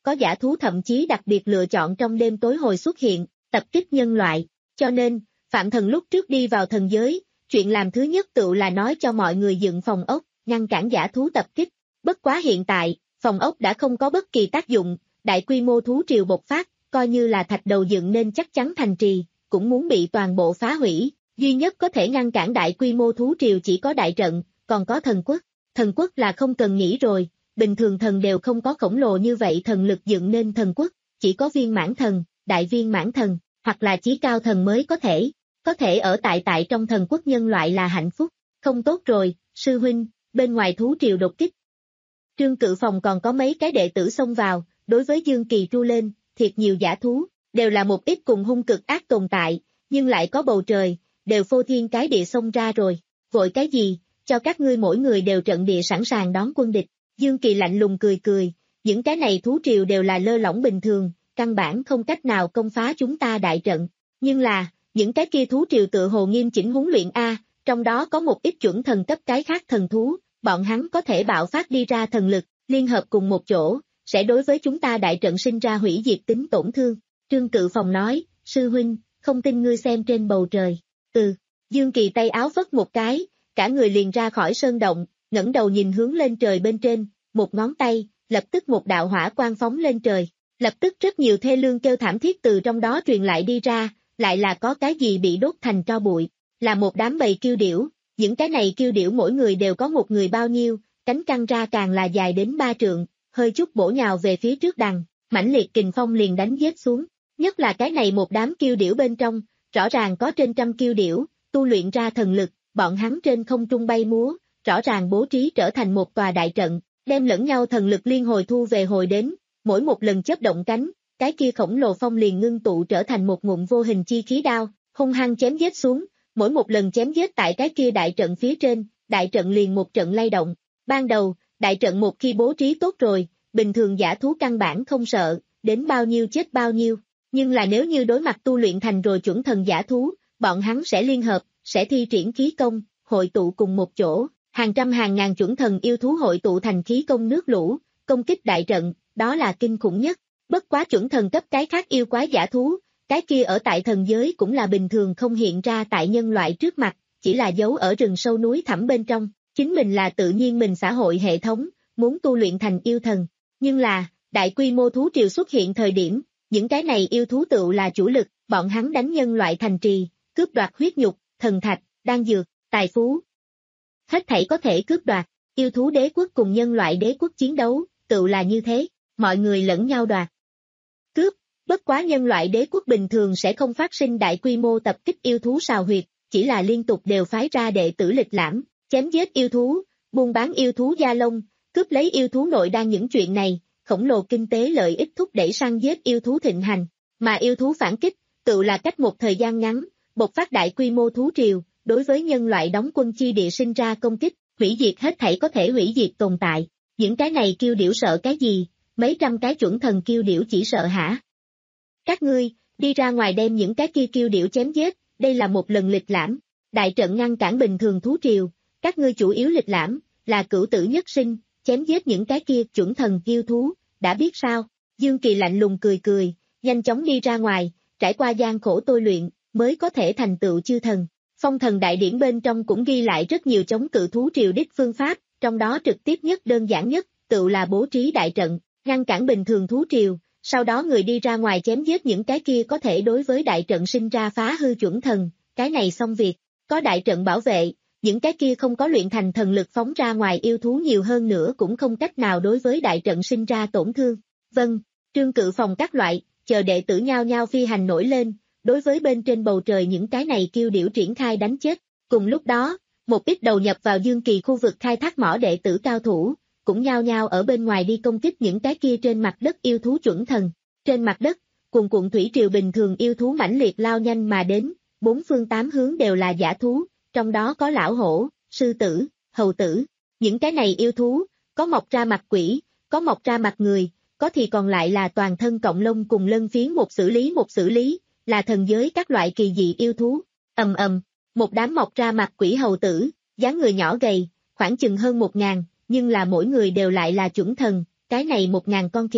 có giả thú thậm chí đặc biệt lựa chọn trong đêm tối hồi xuất hiện, tập kích nhân loại, cho nên, Phạm Thần lúc trước đi vào thần giới, chuyện làm thứ nhất tự là nói cho mọi người dựng phòng ốc, ngăn cản giả thú tập kích, bất quá hiện tại, phòng ốc đã không có bất kỳ tác dụng, đại quy mô thú triều bộc phát, coi như là thạch đầu dựng nên chắc chắn thành trì, cũng muốn bị toàn bộ phá hủy, duy nhất có thể ngăn cản đại quy mô thú triều chỉ có đại trận, còn có thần quốc, thần quốc là không cần nghĩ rồi, bình thường thần đều không có khổng lồ như vậy thần lực dựng nên thần quốc, chỉ có viên mãn thần, đại viên mãn thần, hoặc là chí cao thần mới có thể, có thể ở tại tại trong thần quốc nhân loại là hạnh phúc, không tốt rồi, sư huynh, bên ngoài thú triều đột kích. Trương Cự Phòng còn có mấy cái đệ tử xông vào, đối với Dương Kỳ tru lên, thiệt nhiều giả thú, đều là một ít cùng hung cực ác tồn tại, nhưng lại có bầu trời, đều phô thiên cái địa xông ra rồi, vội cái gì, cho các ngươi mỗi người đều trận địa sẵn sàng đón quân địch. Dương Kỳ lạnh lùng cười cười, những cái này thú triều đều là lơ lỏng bình thường, căn bản không cách nào công phá chúng ta đại trận, nhưng là, những cái kia thú triều tự hồ nghiêm chỉnh huấn luyện A, trong đó có một ít chuẩn thần cấp cái khác thần thú, bọn hắn có thể bạo phát đi ra thần lực, liên hợp cùng một chỗ, sẽ đối với chúng ta đại trận sinh ra hủy diệt tính tổn thương. Trương Cự Phòng nói, sư huynh, không tin ngươi xem trên bầu trời. Ừ, Dương Kỳ tay áo phất một cái, cả người liền ra khỏi sơn động, ngẩng đầu nhìn hướng lên trời bên trên, một ngón tay, lập tức một đạo hỏa quang phóng lên trời, lập tức rất nhiều thê lương kêu thảm thiết từ trong đó truyền lại đi ra, lại là có cái gì bị đốt thành tro bụi, là một đám bầy kiêu điểu, những cái này kiêu điểu mỗi người đều có một người bao nhiêu, cánh căng ra càng là dài đến ba trượng, hơi chút bổ nhào về phía trước đằng, mãnh liệt kình phong liền đánh giết xuống, nhất là cái này một đám kiêu điểu bên trong, rõ ràng có trên trăm kiêu điểu, tu luyện ra thần lực, bọn hắn trên không trung bay múa, rõ ràng bố trí trở thành một tòa đại trận, đem lẫn nhau thần lực liên hồi thu về hồi đến, mỗi một lần chớp động cánh, cái kia khổng lồ phong liền ngưng tụ trở thành một ngụm vô hình chi khí đao, hung hăng chém giết xuống, mỗi một lần chém giết tại cái kia đại trận phía trên, đại trận liền một trận lay động. Ban đầu, đại trận một khi bố trí tốt rồi, bình thường giả thú căn bản không sợ, đến bao nhiêu chết bao nhiêu, nhưng là nếu như đối mặt tu luyện thành rồi chuẩn thần giả thú, bọn hắn sẽ liên hợp, sẽ thi triển khí công, hội tụ cùng một chỗ, hàng trăm hàng ngàn chuẩn thần yêu thú hội tụ thành khí công nước lũ, công kích đại trận, đó là kinh khủng nhất. Bất quá chuẩn thần cấp cái khác yêu quái giả thú, cái kia ở tại thần giới cũng là bình thường không hiện ra tại nhân loại trước mặt, chỉ là giấu ở rừng sâu núi thẳm bên trong, chính mình là tự nhiên mình xã hội hệ thống, muốn tu luyện thành yêu thần. Nhưng là, đại quy mô thú triều xuất hiện thời điểm, những cái này yêu thú tựu là chủ lực, bọn hắn đánh nhân loại thành trì, cướp đoạt huyết nhục, thần thạch, đan dược, tài phú. Hết thảy có thể cướp đoạt, yêu thú đế quốc cùng nhân loại đế quốc chiến đấu, tựu là như thế, mọi người lẫn nhau đoạt. Cướp, bất quá nhân loại đế quốc bình thường sẽ không phát sinh đại quy mô tập kích yêu thú sào huyệt, chỉ là liên tục đều phái ra đệ tử lịch lãm, chém giết yêu thú, buôn bán yêu thú da lông, cướp lấy yêu thú nội đan những chuyện này, khổng lồ kinh tế lợi ích thúc đẩy săn giết yêu thú thịnh hành, mà yêu thú phản kích, tự là cách một thời gian ngắn, bộc phát đại quy mô thú triều, đối với nhân loại đóng quân chi địa sinh ra công kích, hủy diệt hết thảy có thể hủy diệt tồn tại, những cái này kiêu điểu sợ cái gì, mấy trăm cái chuẩn thần kiêu điểu chỉ sợ hả? Các ngươi, đi ra ngoài đem những cái kia kiêu điểu chém giết, đây là một lần lịch lãm, đại trận ngăn cản bình thường thú triều, các ngươi chủ yếu lịch lãm, là cửu tử nhất sinh, chém giết những cái kia chuẩn thần kiêu thú, đã biết sao? Dương Kỳ lạnh lùng cười cười, nhanh chóng đi ra ngoài, trải qua gian khổ tôi luyện, mới có thể thành tựu chư thần. Phong thần đại điển bên trong cũng ghi lại rất nhiều chống cự thú triều đích phương pháp, trong đó trực tiếp nhất đơn giản nhất, tựu là bố trí đại trận, ngăn cản bình thường thú triều, sau đó người đi ra ngoài chém giết những cái kia có thể đối với đại trận sinh ra phá hư chuẩn thần, cái này xong việc, có đại trận bảo vệ, những cái kia không có luyện thành thần lực phóng ra ngoài yêu thú nhiều hơn nữa cũng không cách nào đối với đại trận sinh ra tổn thương. Vâng, Trương Cự Phòng các loại, chờ đệ tử nhao nhao phi hành nổi lên, đối với bên trên bầu trời những cái này kiêu điểu triển khai đánh chết. Cùng lúc đó, một ít đầu nhập vào Dương Kỳ khu vực khai thác mỏ đệ tử cao thủ, cũng nhao nhao ở bên ngoài đi công kích những cái kia trên mặt đất yêu thú chuẩn thần. Trên mặt đất, cuồn cuộn thủy triều bình thường yêu thú mãnh liệt lao nhanh mà đến, bốn phương tám hướng đều là giả thú, trong đó có lão hổ, sư tử, hầu tử. Những cái này yêu thú, có mọc ra mặt quỷ, có mọc ra mặt người, có thì còn lại là toàn thân cọng lông cùng lân phiến một xử lý một xử lý, là thần giới các loại kỳ dị yêu thú. Ầm ầm, một đám mọc ra mặt quỷ hầu tử, dáng người nhỏ gầy, khoảng chừng hơn một ngàn, nhưng là mỗi người đều lại là chuẩn thần, cái này một ngàn con khỉ,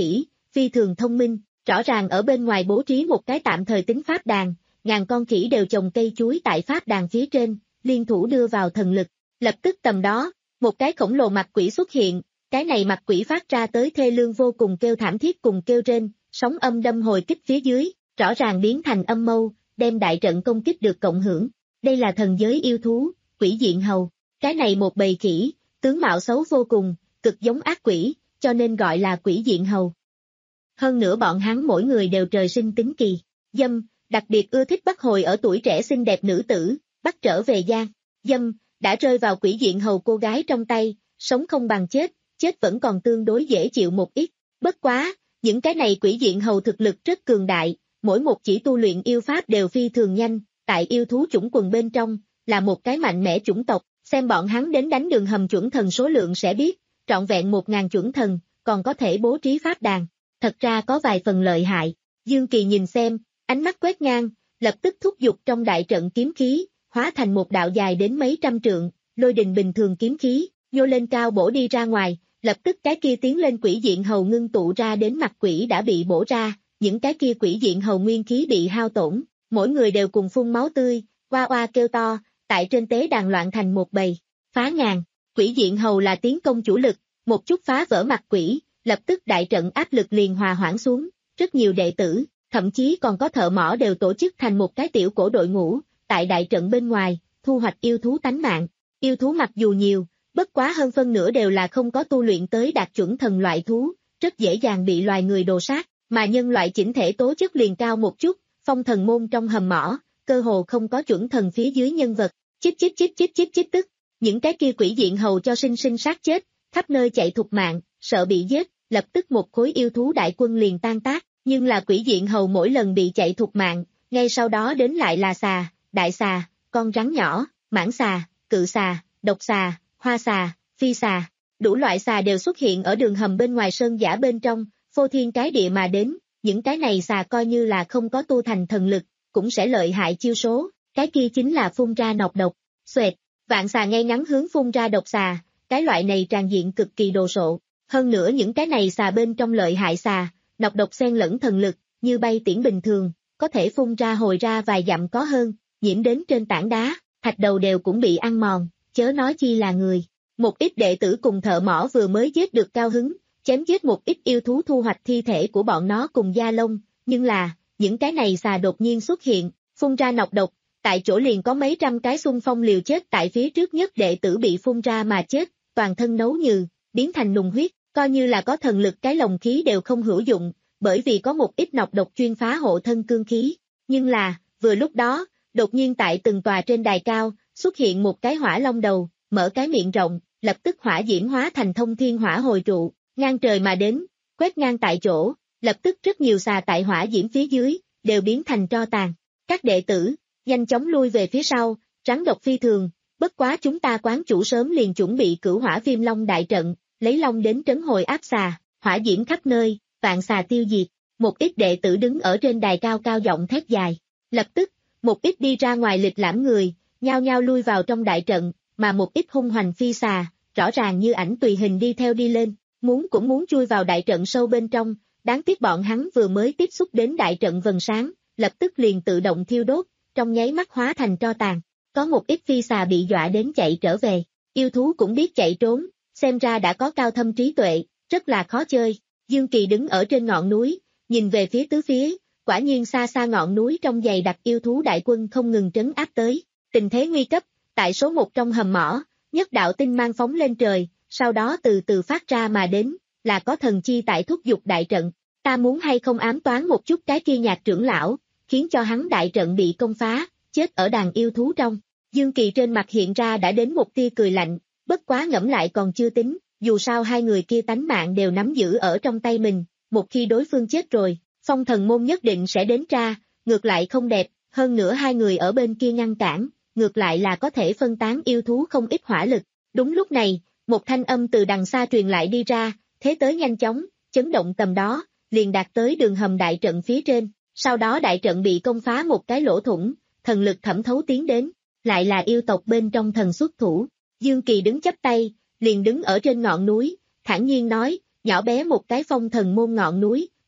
phi thường thông minh, rõ ràng ở bên ngoài bố trí một cái tạm thời tính pháp đàn, ngàn con khỉ đều trồng cây chuối tại pháp đàn phía trên, liên thủ đưa vào thần lực. Lập tức tầm đó, một cái khổng lồ mặt quỷ xuất hiện, cái này mặt quỷ phát ra tới thê lương vô cùng kêu thảm thiết cùng kêu rên, sóng âm đâm hồi kích phía dưới, rõ ràng biến thành âm mâu, đem đại trận công kích được cộng hưởng. Đây là thần giới yêu thú, quỷ diện hầu. Cái này một bầy khỉ, tướng mạo xấu vô cùng, cực giống ác quỷ, cho nên gọi là quỷ diện hầu. Hơn nữa bọn hắn mỗi người đều trời sinh tính kỳ, dâm, đặc biệt ưa thích bắt hồi ở tuổi trẻ xinh đẹp nữ tử, bắt trở về gian, dâm, đã rơi vào quỷ diện hầu cô gái trong tay, sống không bằng chết, chết vẫn còn tương đối dễ chịu một ít. Bất quá, những cái này quỷ diện hầu thực lực rất cường đại, mỗi một chỉ tu luyện yêu pháp đều phi thường nhanh, tại yêu thú chủng quần bên trong, là một cái mạnh mẽ chủng tộc, xem bọn hắn đến đánh đường hầm chuẩn thần số lượng sẽ biết, trọn vẹn một ngàn chuẩn thần, còn có thể bố trí pháp đàn, thật ra có vài phần lợi hại. Dương Kỳ nhìn xem, ánh mắt quét ngang, lập tức thúc giục trong đại trận kiếm khí, hóa thành một đạo dài đến mấy trăm trượng, lôi đình bình thường kiếm khí, nhô lên cao bổ đi ra ngoài, lập tức cái kia tiến lên quỷ diện hầu ngưng tụ ra đến mặt quỷ đã bị bổ ra, những cái kia quỷ diện hầu nguyên khí bị hao tổn, mỗi người đều cùng phun máu tươi, oa oa kêu to, tại trên tế đàn loạn thành một bầy, phá ngàn, quỷ diện hầu là tiến công chủ lực, một chút phá vỡ mặt quỷ, lập tức đại trận áp lực liền hòa hoãn xuống, rất nhiều đệ tử, thậm chí còn có thợ mỏ đều tổ chức thành một cái tiểu cổ đội ngũ, tại đại trận bên ngoài, thu hoạch yêu thú tánh mạng, yêu thú mặc dù nhiều, bất quá hơn phân nửa đều là không có tu luyện tới đạt chuẩn thần loại thú, rất dễ dàng bị loài người đồ sát, mà nhân loại chỉnh thể tố chất liền cao một chút, phong thần môn trong hầm mỏ, cơ hồ không có chuẩn thần phía dưới nhân vật, chích chích chích chích chích chích tức, những cái kia quỷ diện hầu cho sinh sinh sát chết, khắp nơi chạy thục mạng, sợ bị giết, lập tức một khối yêu thú đại quân liền tan tác, nhưng là quỷ diện hầu mỗi lần bị chạy thục mạng, ngay sau đó đến lại là xà, đại xà, con rắn nhỏ, mãng xà, cự xà, độc xà, hoa xà, phi xà, đủ loại xà đều xuất hiện ở đường hầm bên ngoài sơn giả bên trong, phô thiên cái địa mà đến, những cái này xà coi như là không có tu thành thần lực, cũng sẽ lợi hại chiêu số, cái kia chính là phun ra nọc độc, xoẹt, vạn xà ngay ngắn hướng phun ra độc xà, cái loại này tràn diện cực kỳ đồ sộ, hơn nữa những cái này xà bên trong lợi hại xà, nọc độc xen lẫn thần lực, như bay tiễn bình thường, có thể phun ra hồi ra vài dặm có hơn, nhiễm đến trên tảng đá, thạch đầu đều cũng bị ăn mòn, chớ nói chi là người. Một ít đệ tử cùng thợ mỏ vừa mới giết được cao hứng, chém giết một ít yêu thú thu hoạch thi thể của bọn nó cùng da lông, nhưng là, những cái này xà đột nhiên xuất hiện, phun ra nọc độc, tại chỗ liền có mấy trăm cái xung phong liều chết tại phía trước nhất đệ tử bị phun ra mà chết, toàn thân nấu nhừ, biến thành nùng huyết, coi như là có thần lực cái lồng khí đều không hữu dụng, bởi vì có một ít nọc độc chuyên phá hộ thân cương khí, nhưng là, vừa lúc đó, đột nhiên tại từng tòa trên đài cao, xuất hiện một cái hỏa long đầu, mở cái miệng rộng, lập tức hỏa diễm hóa thành thông thiên hỏa hồi trụ, ngang trời mà đến, quét ngang tại chỗ, lập tức rất nhiều xà tại hỏa diễm phía dưới, đều biến thành tro tàn. Các đệ tử, nhanh chóng lui về phía sau, rắn độc phi thường, bất quá chúng ta quán chủ sớm liền chuẩn bị cửu hỏa viêm long đại trận, lấy long đến trấn hồi áp xà, hỏa diễm khắp nơi, vạn xà tiêu diệt. Một ít đệ tử đứng ở trên đài cao cao giọng thét dài, lập tức, một ít đi ra ngoài lịch lãm người, nhao nhao lui vào trong đại trận, mà một ít hung hoành phi xà, rõ ràng như ảnh tùy hình đi theo đi lên, muốn cũng muốn chui vào đại trận sâu bên trong, đáng tiếc bọn hắn vừa mới tiếp xúc đến đại trận vầng sáng, lập tức liền tự động thiêu đốt, trong nháy mắt hóa thành tro tàn. Có một ít phi xà bị dọa đến chạy trở về, yêu thú cũng biết chạy trốn, xem ra đã có cao thâm trí tuệ, rất là khó chơi. Dương Kỳ đứng ở trên ngọn núi, nhìn về phía tứ phía, quả nhiên xa xa ngọn núi trong dày đặc yêu thú đại quân không ngừng trấn áp tới. Tình thế nguy cấp, tại số một trong hầm mỏ, nhất đạo tinh mang phóng lên trời, sau đó từ từ phát ra mà đến, là có thần chi tại thúc giục đại trận. Ta muốn hay không ám toán một chút cái kia nhạc trưởng lão, khiến cho hắn đại trận bị công phá, chết ở đàn yêu thú trong. Dương Kỳ trên mặt hiện ra đã đến một tia cười lạnh, bất quá ngẫm lại còn chưa tính, dù sao hai người kia tánh mạng đều nắm giữ ở trong tay mình, một khi đối phương chết rồi, phong thần môn nhất định sẽ đến tra, ngược lại không đẹp, hơn nữa hai người ở bên kia ngăn cản, ngược lại là có thể phân tán yêu thú không ít hỏa lực. Đúng lúc này, một thanh âm từ đằng xa truyền lại đi ra, thế tới nhanh chóng, chấn động tầm đó, liền đạt tới đường hầm đại trận phía trên, sau đó đại trận bị công phá một cái lỗ thủng, thần lực thẩm thấu tiến đến, lại là yêu tộc bên trong thần xuất thủ. Dương Kỳ đứng chắp tay, liền đứng ở trên ngọn núi, thản nhiên nói, nhỏ bé một cái phong thần môn ngọn núi,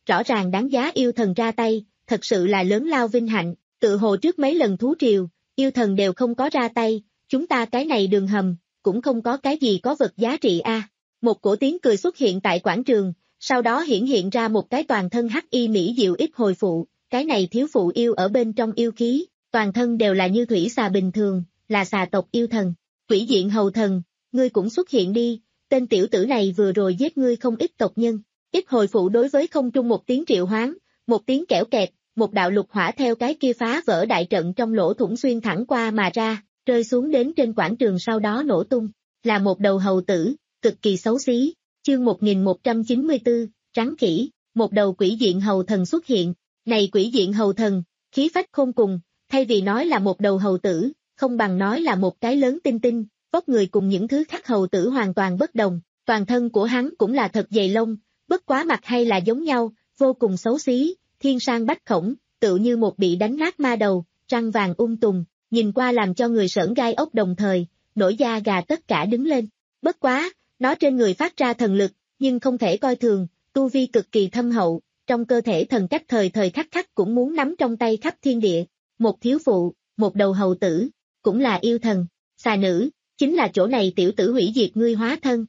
rõ ràng đáng giá yêu thần ra tay, thật sự là lớn lao vinh hạnh, tự hồ trước mấy lần thú triều, yêu thần đều không có ra tay, chúng ta cái này đường hầm, cũng không có cái gì có vật giá trị a. Một cổ tiếng cười xuất hiện tại quảng trường, sau đó hiển hiện ra một cái toàn thân hắc y mỹ diệu ít hồi phụ, cái này thiếu phụ yêu ở bên trong yêu khí, toàn thân đều là như thủy xà bình thường, là xà tộc yêu thần. Quỷ diện hầu thần, ngươi cũng xuất hiện đi, tên tiểu tử này vừa rồi giết ngươi không ít tộc nhân. Ít hồi phụ đối với không trung một tiếng triệu hoán, một tiếng kẽo kẹt, một đạo lục hỏa theo cái kia phá vỡ đại trận trong lỗ thủng xuyên thẳng qua mà ra, rơi xuống đến trên quảng trường sau đó nổ tung, là một đầu hầu tử, cực kỳ xấu xí. Chương một nghìn một trăm chín mươi tư, rắn khỉ, một đầu quỷ diện hầu thần xuất hiện. Này quỷ diện hầu thần, khí phách khôn cùng, thay vì nói là một đầu hầu tử, không bằng nói là một cái lớn tinh tinh, vóc người cùng những thứ khác hầu tử hoàn toàn bất đồng, toàn thân của hắn cũng là thật dày lông, bất quá mặt hay là giống nhau, vô cùng xấu xí, thiên sang bách khổng, tựu như một bị đánh nát ma đầu, răng vàng ung tùng, nhìn qua làm cho người sởn gai ốc đồng thời, nổi da gà tất cả đứng lên. Bất quá, nó trên người phát ra thần lực, nhưng không thể coi thường, tu vi cực kỳ thâm hậu, trong cơ thể thần cách thời thời khắc khắc cũng muốn nắm trong tay khắp thiên địa. Một thiếu phụ, một đầu hầu tử, cũng là yêu thần, xà nữ, chính là chỗ này tiểu tử hủy diệt ngươi hóa thân.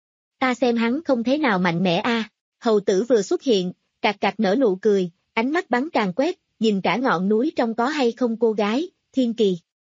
Ta xem hắn không thế nào mạnh mẽ a. Hầu tử vừa xuất hiện, cạc cạc nở nụ cười, ánh mắt bắn càng quét, nhìn cả ngọn núi trong có hay không cô gái, thiên kỳ.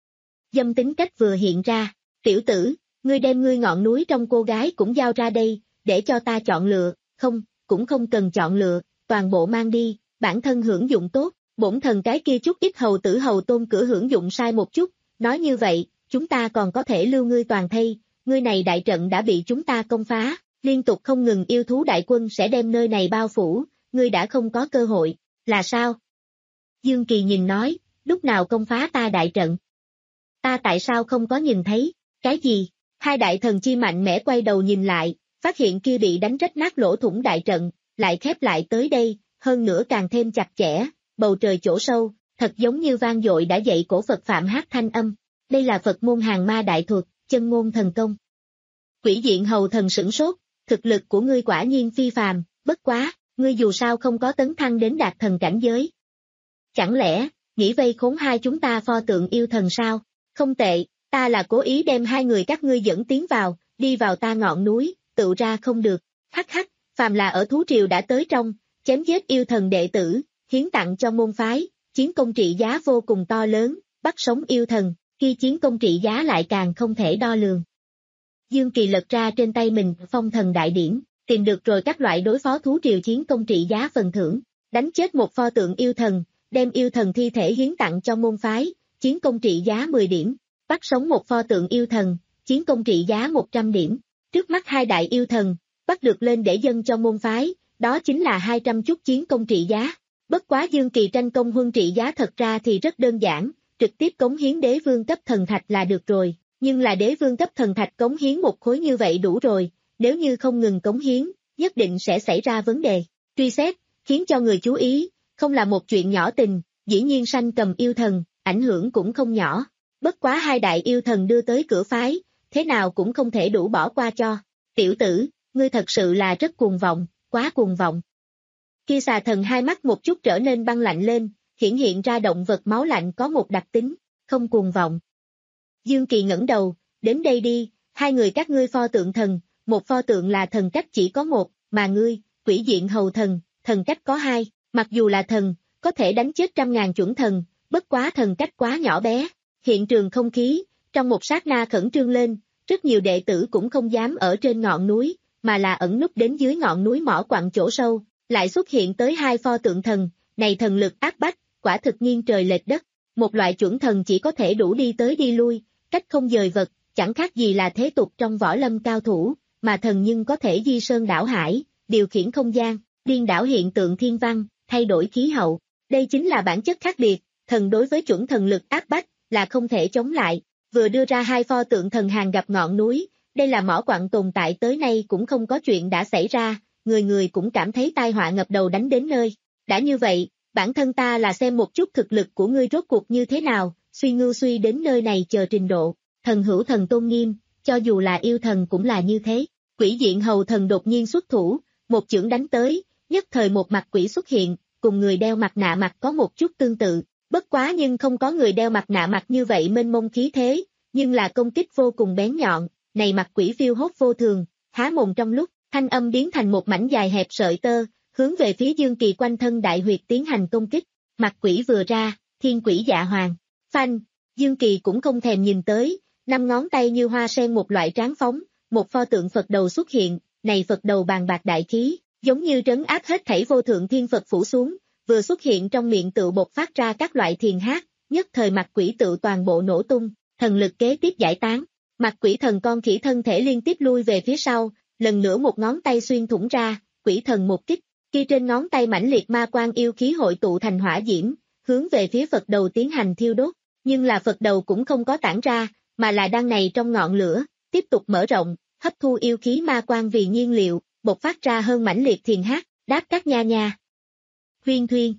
Dâm tính cách vừa hiện ra, tiểu tử, ngươi đem ngươi ngọn núi trong cô gái cũng giao ra đây, để cho ta chọn lựa, không, cũng không cần chọn lựa, toàn bộ mang đi, bản thân hưởng dụng tốt, bổn thần cái kia chút ít hầu tử hầu tôn cửa hưởng dụng sai một chút, nói như vậy, chúng ta còn có thể lưu ngươi toàn thây, ngươi này đại trận đã bị chúng ta công phá, liên tục không ngừng yêu thú đại quân sẽ đem nơi này bao phủ, ngươi đã không có cơ hội, là sao? Dương Kỳ nhìn nói, lúc nào công phá ta đại trận? Ta tại sao không có nhìn thấy, cái gì? Hai đại thần chi mạnh mẽ quay đầu nhìn lại, phát hiện kia bị đánh rách nát lỗ thủng đại trận, lại khép lại tới đây, hơn nữa càng thêm chặt chẽ, bầu trời chỗ sâu, thật giống như vang dội đã dậy cổ Phật Phạm hát thanh âm. Đây là Phật môn hàng ma đại thuật, chân ngôn thần công. Quỷ diện hầu thần sửng sốt, thực lực của ngươi quả nhiên phi phàm, bất quá, ngươi dù sao không có tấn thăng đến đạt thần cảnh giới. Chẳng lẽ, nghĩ vây khốn hai chúng ta pho tượng yêu thần sao? Không tệ, ta là cố ý đem hai người các ngươi dẫn tiến vào, đi vào ta ngọn núi, tự ra không được. Hắc hắc, phàm là ở thú triều đã tới trong, chém giết yêu thần đệ tử, hiến tặng cho môn phái, chiến công trị giá vô cùng to lớn, bắt sống yêu thần, khi chiến công trị giá lại càng không thể đo lường. Dương Kỳ lật ra trên tay mình phong thần đại điển, tìm được rồi các loại đối phó thú triều chiến công trị giá phần thưởng, đánh chết một pho tượng yêu thần, đem yêu thần thi thể hiến tặng cho môn phái, chiến công trị giá mười điểm, bắt sống một pho tượng yêu thần, chiến công trị giá một trăm điểm. Trước mắt hai đại yêu thần, bắt được lên để dâng cho môn phái, đó chính là hai trăm chút chiến công trị giá. Bất quá Dương Kỳ tranh công huân trị giá thật ra thì rất đơn giản, trực tiếp cống hiến đế vương cấp thần thạch là được rồi, nhưng là đế vương cấp thần thạch cống hiến một khối như vậy đủ rồi, nếu như không ngừng cống hiến, nhất định sẽ xảy ra vấn đề. Truy xét, khiến cho người chú ý, không là một chuyện nhỏ tình, dĩ nhiên sanh cầm yêu thần, ảnh hưởng cũng không nhỏ. Bất quá hai đại yêu thần đưa tới cửa phái, thế nào cũng không thể đủ bỏ qua cho. Tiểu tử, ngươi thật sự là rất cuồng vọng, quá cuồng vọng. Kia xà thần hai mắt một chút trở nên băng lạnh lên, hiển hiện ra động vật máu lạnh có một đặc tính, không cuồng vọng. Dương Kỳ ngẩng đầu, đến đây đi, hai người các ngươi pho tượng thần, một pho tượng là thần cách chỉ có một, mà ngươi, quỷ diện hầu thần, thần cách có hai, mặc dù là thần, có thể đánh chết trăm ngàn chuẩn thần, bất quá thần cách quá nhỏ bé. Hiện trường không khí, trong một sát na khẩn trương lên, rất nhiều đệ tử cũng không dám ở trên ngọn núi, mà là ẩn núp đến dưới ngọn núi mỏ quặng chỗ sâu, lại xuất hiện tới hai pho tượng thần, này thần lực áp bách, quả thực nghiêng trời lệch đất, một loại chuẩn thần chỉ có thể đủ đi tới đi lui, cách không dời vật, chẳng khác gì là thế tục trong võ lâm cao thủ, mà thần nhưng có thể di sơn đảo hải, điều khiển không gian, điên đảo hiện tượng thiên văn, thay đổi khí hậu, đây chính là bản chất khác biệt, thần đối với chuẩn thần lực áp bách, là không thể chống lại, vừa đưa ra hai pho tượng thần hàng gặp ngọn núi, đây là mỏ quặng tồn tại tới nay cũng không có chuyện đã xảy ra, người người cũng cảm thấy tai họa ngập đầu đánh đến nơi, đã như vậy, bản thân ta là xem một chút thực lực của ngươi rốt cuộc như thế nào, suy ngưu suy đến nơi này chờ trình độ, thần hữu thần tôn nghiêm, cho dù là yêu thần cũng là như thế, quỷ diện hầu thần đột nhiên xuất thủ, một chưởng đánh tới, nhất thời một mặt quỷ xuất hiện, cùng người đeo mặt nạ mặt có một chút tương tự, bất quá nhưng không có người đeo mặt nạ mặt như vậy mênh mông khí thế, nhưng là công kích vô cùng bén nhọn, này mặt quỷ phiêu hốt vô thường, há mồm trong lúc, thanh âm biến thành một mảnh dài hẹp sợi tơ, hướng về phía Dương Kỳ quanh thân đại huyệt tiến hành công kích, mặt quỷ vừa ra, thiên quỷ dạ hoàng, phanh, Dương Kỳ cũng không thèm nhìn tới, năm ngón tay như hoa sen một loại tráng phóng, một pho tượng Phật đầu xuất hiện, này Phật đầu bàn bạc đại khí, giống như trấn áp hết thảy vô thượng thiên Phật phủ xuống, vừa xuất hiện trong miệng tự bộc phát ra các loại thiền hát, nhất thời mặt quỷ tự toàn bộ nổ tung, thần lực kế tiếp giải tán, mặt quỷ thần con khỉ thân thể liên tiếp lui về phía sau, lần nữa một ngón tay xuyên thủng ra, quỷ thần một kích, kia trên ngón tay mãnh liệt ma quang yêu khí hội tụ thành hỏa diễm, hướng về phía Phật đầu tiến hành thiêu đốt, nhưng là Phật đầu cũng không có tản ra, mà là đang này trong ngọn lửa, tiếp tục mở rộng, hấp thu yêu khí ma quang vì nhiên liệu, bộc phát ra hơn mãnh liệt thiền hát, đáp các nha nha. Huyên thuyên.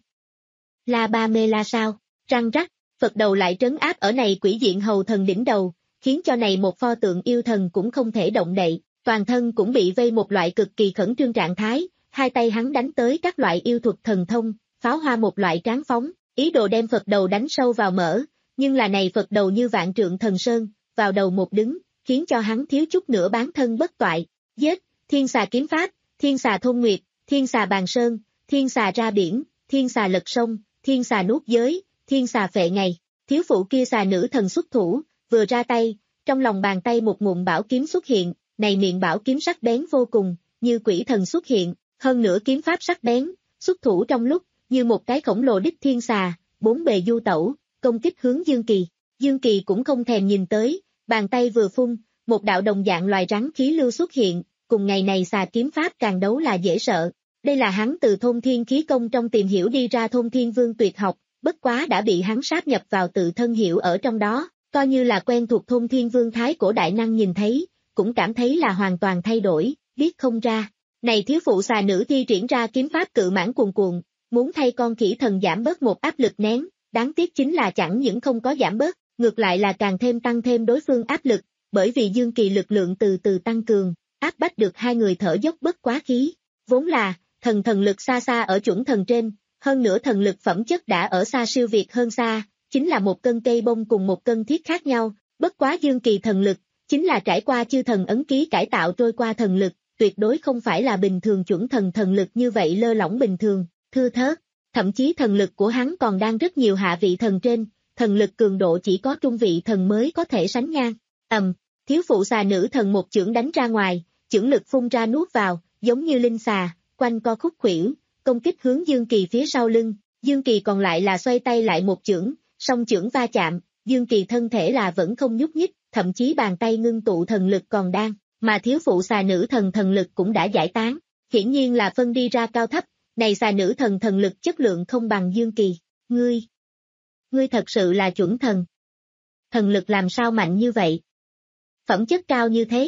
La ba mê la sao, răng rắc, Phật đầu lại trấn áp ở này quỷ diện hầu thần đỉnh đầu, khiến cho này một pho tượng yêu thần cũng không thể động đậy, toàn thân cũng bị vây một loại cực kỳ khẩn trương trạng thái, hai tay hắn đánh tới các loại yêu thuật thần thông, pháo hoa một loại tráng phóng, ý đồ đem Phật đầu đánh sâu vào mỡ, nhưng là này Phật đầu như vạn trượng thần sơn, vào đầu một đứng, khiến cho hắn thiếu chút nữa bán thân bất toại, giết, thiên xà kiếm pháp, thiên xà thôn nguyệt, thiên xà bàn sơn, thiên xà ra biển, thiên xà lật sông, thiên xà nuốt giới, thiên xà phệ ngày, thiếu phụ kia xà nữ thần xuất thủ, vừa ra tay, trong lòng bàn tay một ngụm bảo kiếm xuất hiện, này miệng bảo kiếm sắc bén vô cùng, như quỷ thần xuất hiện, hơn nữa kiếm pháp sắc bén, xuất thủ trong lúc, như một cái khổng lồ đích thiên xà, bốn bề du tẩu, công kích hướng Dương Kỳ. Dương Kỳ cũng không thèm nhìn tới, bàn tay vừa phun, một đạo đồng dạng loài rắn khí lưu xuất hiện, cùng ngày này xà kiếm pháp càng đấu là dễ sợ. Đây là hắn từ thôn thiên khí công trong tìm hiểu đi ra thôn thiên vương tuyệt học, bất quá đã bị hắn sáp nhập vào tự thân hiểu ở trong đó, coi như là quen thuộc thôn thiên vương thái cổ đại năng nhìn thấy, cũng cảm thấy là hoàn toàn thay đổi, biết không ra. Này thiếu phụ xà nữ thi triển ra kiếm pháp cự mãn cuồn cuộn, muốn thay con khỉ thần giảm bớt một áp lực nén, đáng tiếc chính là chẳng những không có giảm bớt, ngược lại là càng thêm tăng thêm đối phương áp lực, bởi vì Dương Kỳ lực lượng từ từ tăng cường, áp bách được hai người thở dốc bất quá khí, vốn là, thần thần lực xa xa ở chuẩn thần trên, hơn nữa thần lực phẩm chất đã ở xa siêu việt hơn xa, chính là một cân cây bông cùng một cân thiết khác nhau, bất quá Dương Kỳ thần lực, chính là trải qua chư thần ấn ký cải tạo trôi qua thần lực, tuyệt đối không phải là bình thường chuẩn thần thần lực như vậy lơ lỏng bình thường, thưa thớt, thậm chí thần lực của hắn còn đang rất nhiều hạ vị thần trên, thần lực cường độ chỉ có trung vị thần mới có thể sánh ngang, ầm, thiếu phụ xà nữ thần một chưởng đánh ra ngoài, chưởng lực phun ra nuốt vào, giống như linh xà, quanh co khúc khuỷu, công kích hướng Dương Kỳ phía sau lưng, Dương Kỳ còn lại là xoay tay lại một chưởng, song chưởng va chạm, Dương Kỳ thân thể là vẫn không nhúc nhích, thậm chí bàn tay ngưng tụ thần lực còn đang, mà thiếu phụ xà nữ thần thần lực cũng đã giải tán, hiển nhiên là phân đi ra cao thấp, này xà nữ thần thần lực chất lượng không bằng Dương Kỳ, ngươi, ngươi thật sự là chuẩn thần. Thần lực làm sao mạnh như vậy? Phẩm chất cao như thế.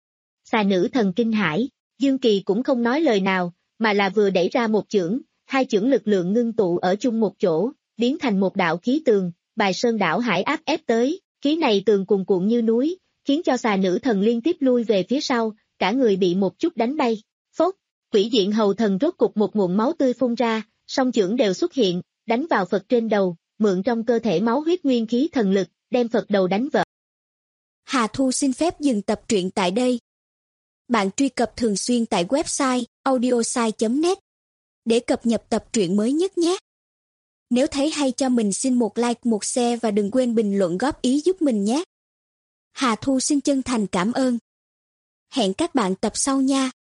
Xà nữ thần kinh hãi, Dương Kỳ cũng không nói lời nào, mà là vừa đẩy ra một chưởng, hai chưởng lực lượng ngưng tụ ở chung một chỗ, biến thành một đạo khí tường, bài sơn đảo hải áp ép tới, khí này tường cuồn cuộn như núi, khiến cho xà nữ thần liên tiếp lui về phía sau, cả người bị một chút đánh bay. Phốt, quỷ diện hầu thần rốt cục một nguồn máu tươi phun ra, song chưởng đều xuất hiện, đánh vào Phật trên đầu, mượn trong cơ thể máu huyết nguyên khí thần lực, đem Phật đầu đánh vỡ. Hà Thu xin phép dừng tập truyện tại đây. Bạn truy cập thường xuyên tại website audiosai chấm net để cập nhật tập truyện mới nhất nhé. Nếu thấy hay cho mình xin một like, một share và đừng quên bình luận góp ý giúp mình nhé. Hà Thu xin chân thành cảm ơn. Hẹn các bạn tập sau nha.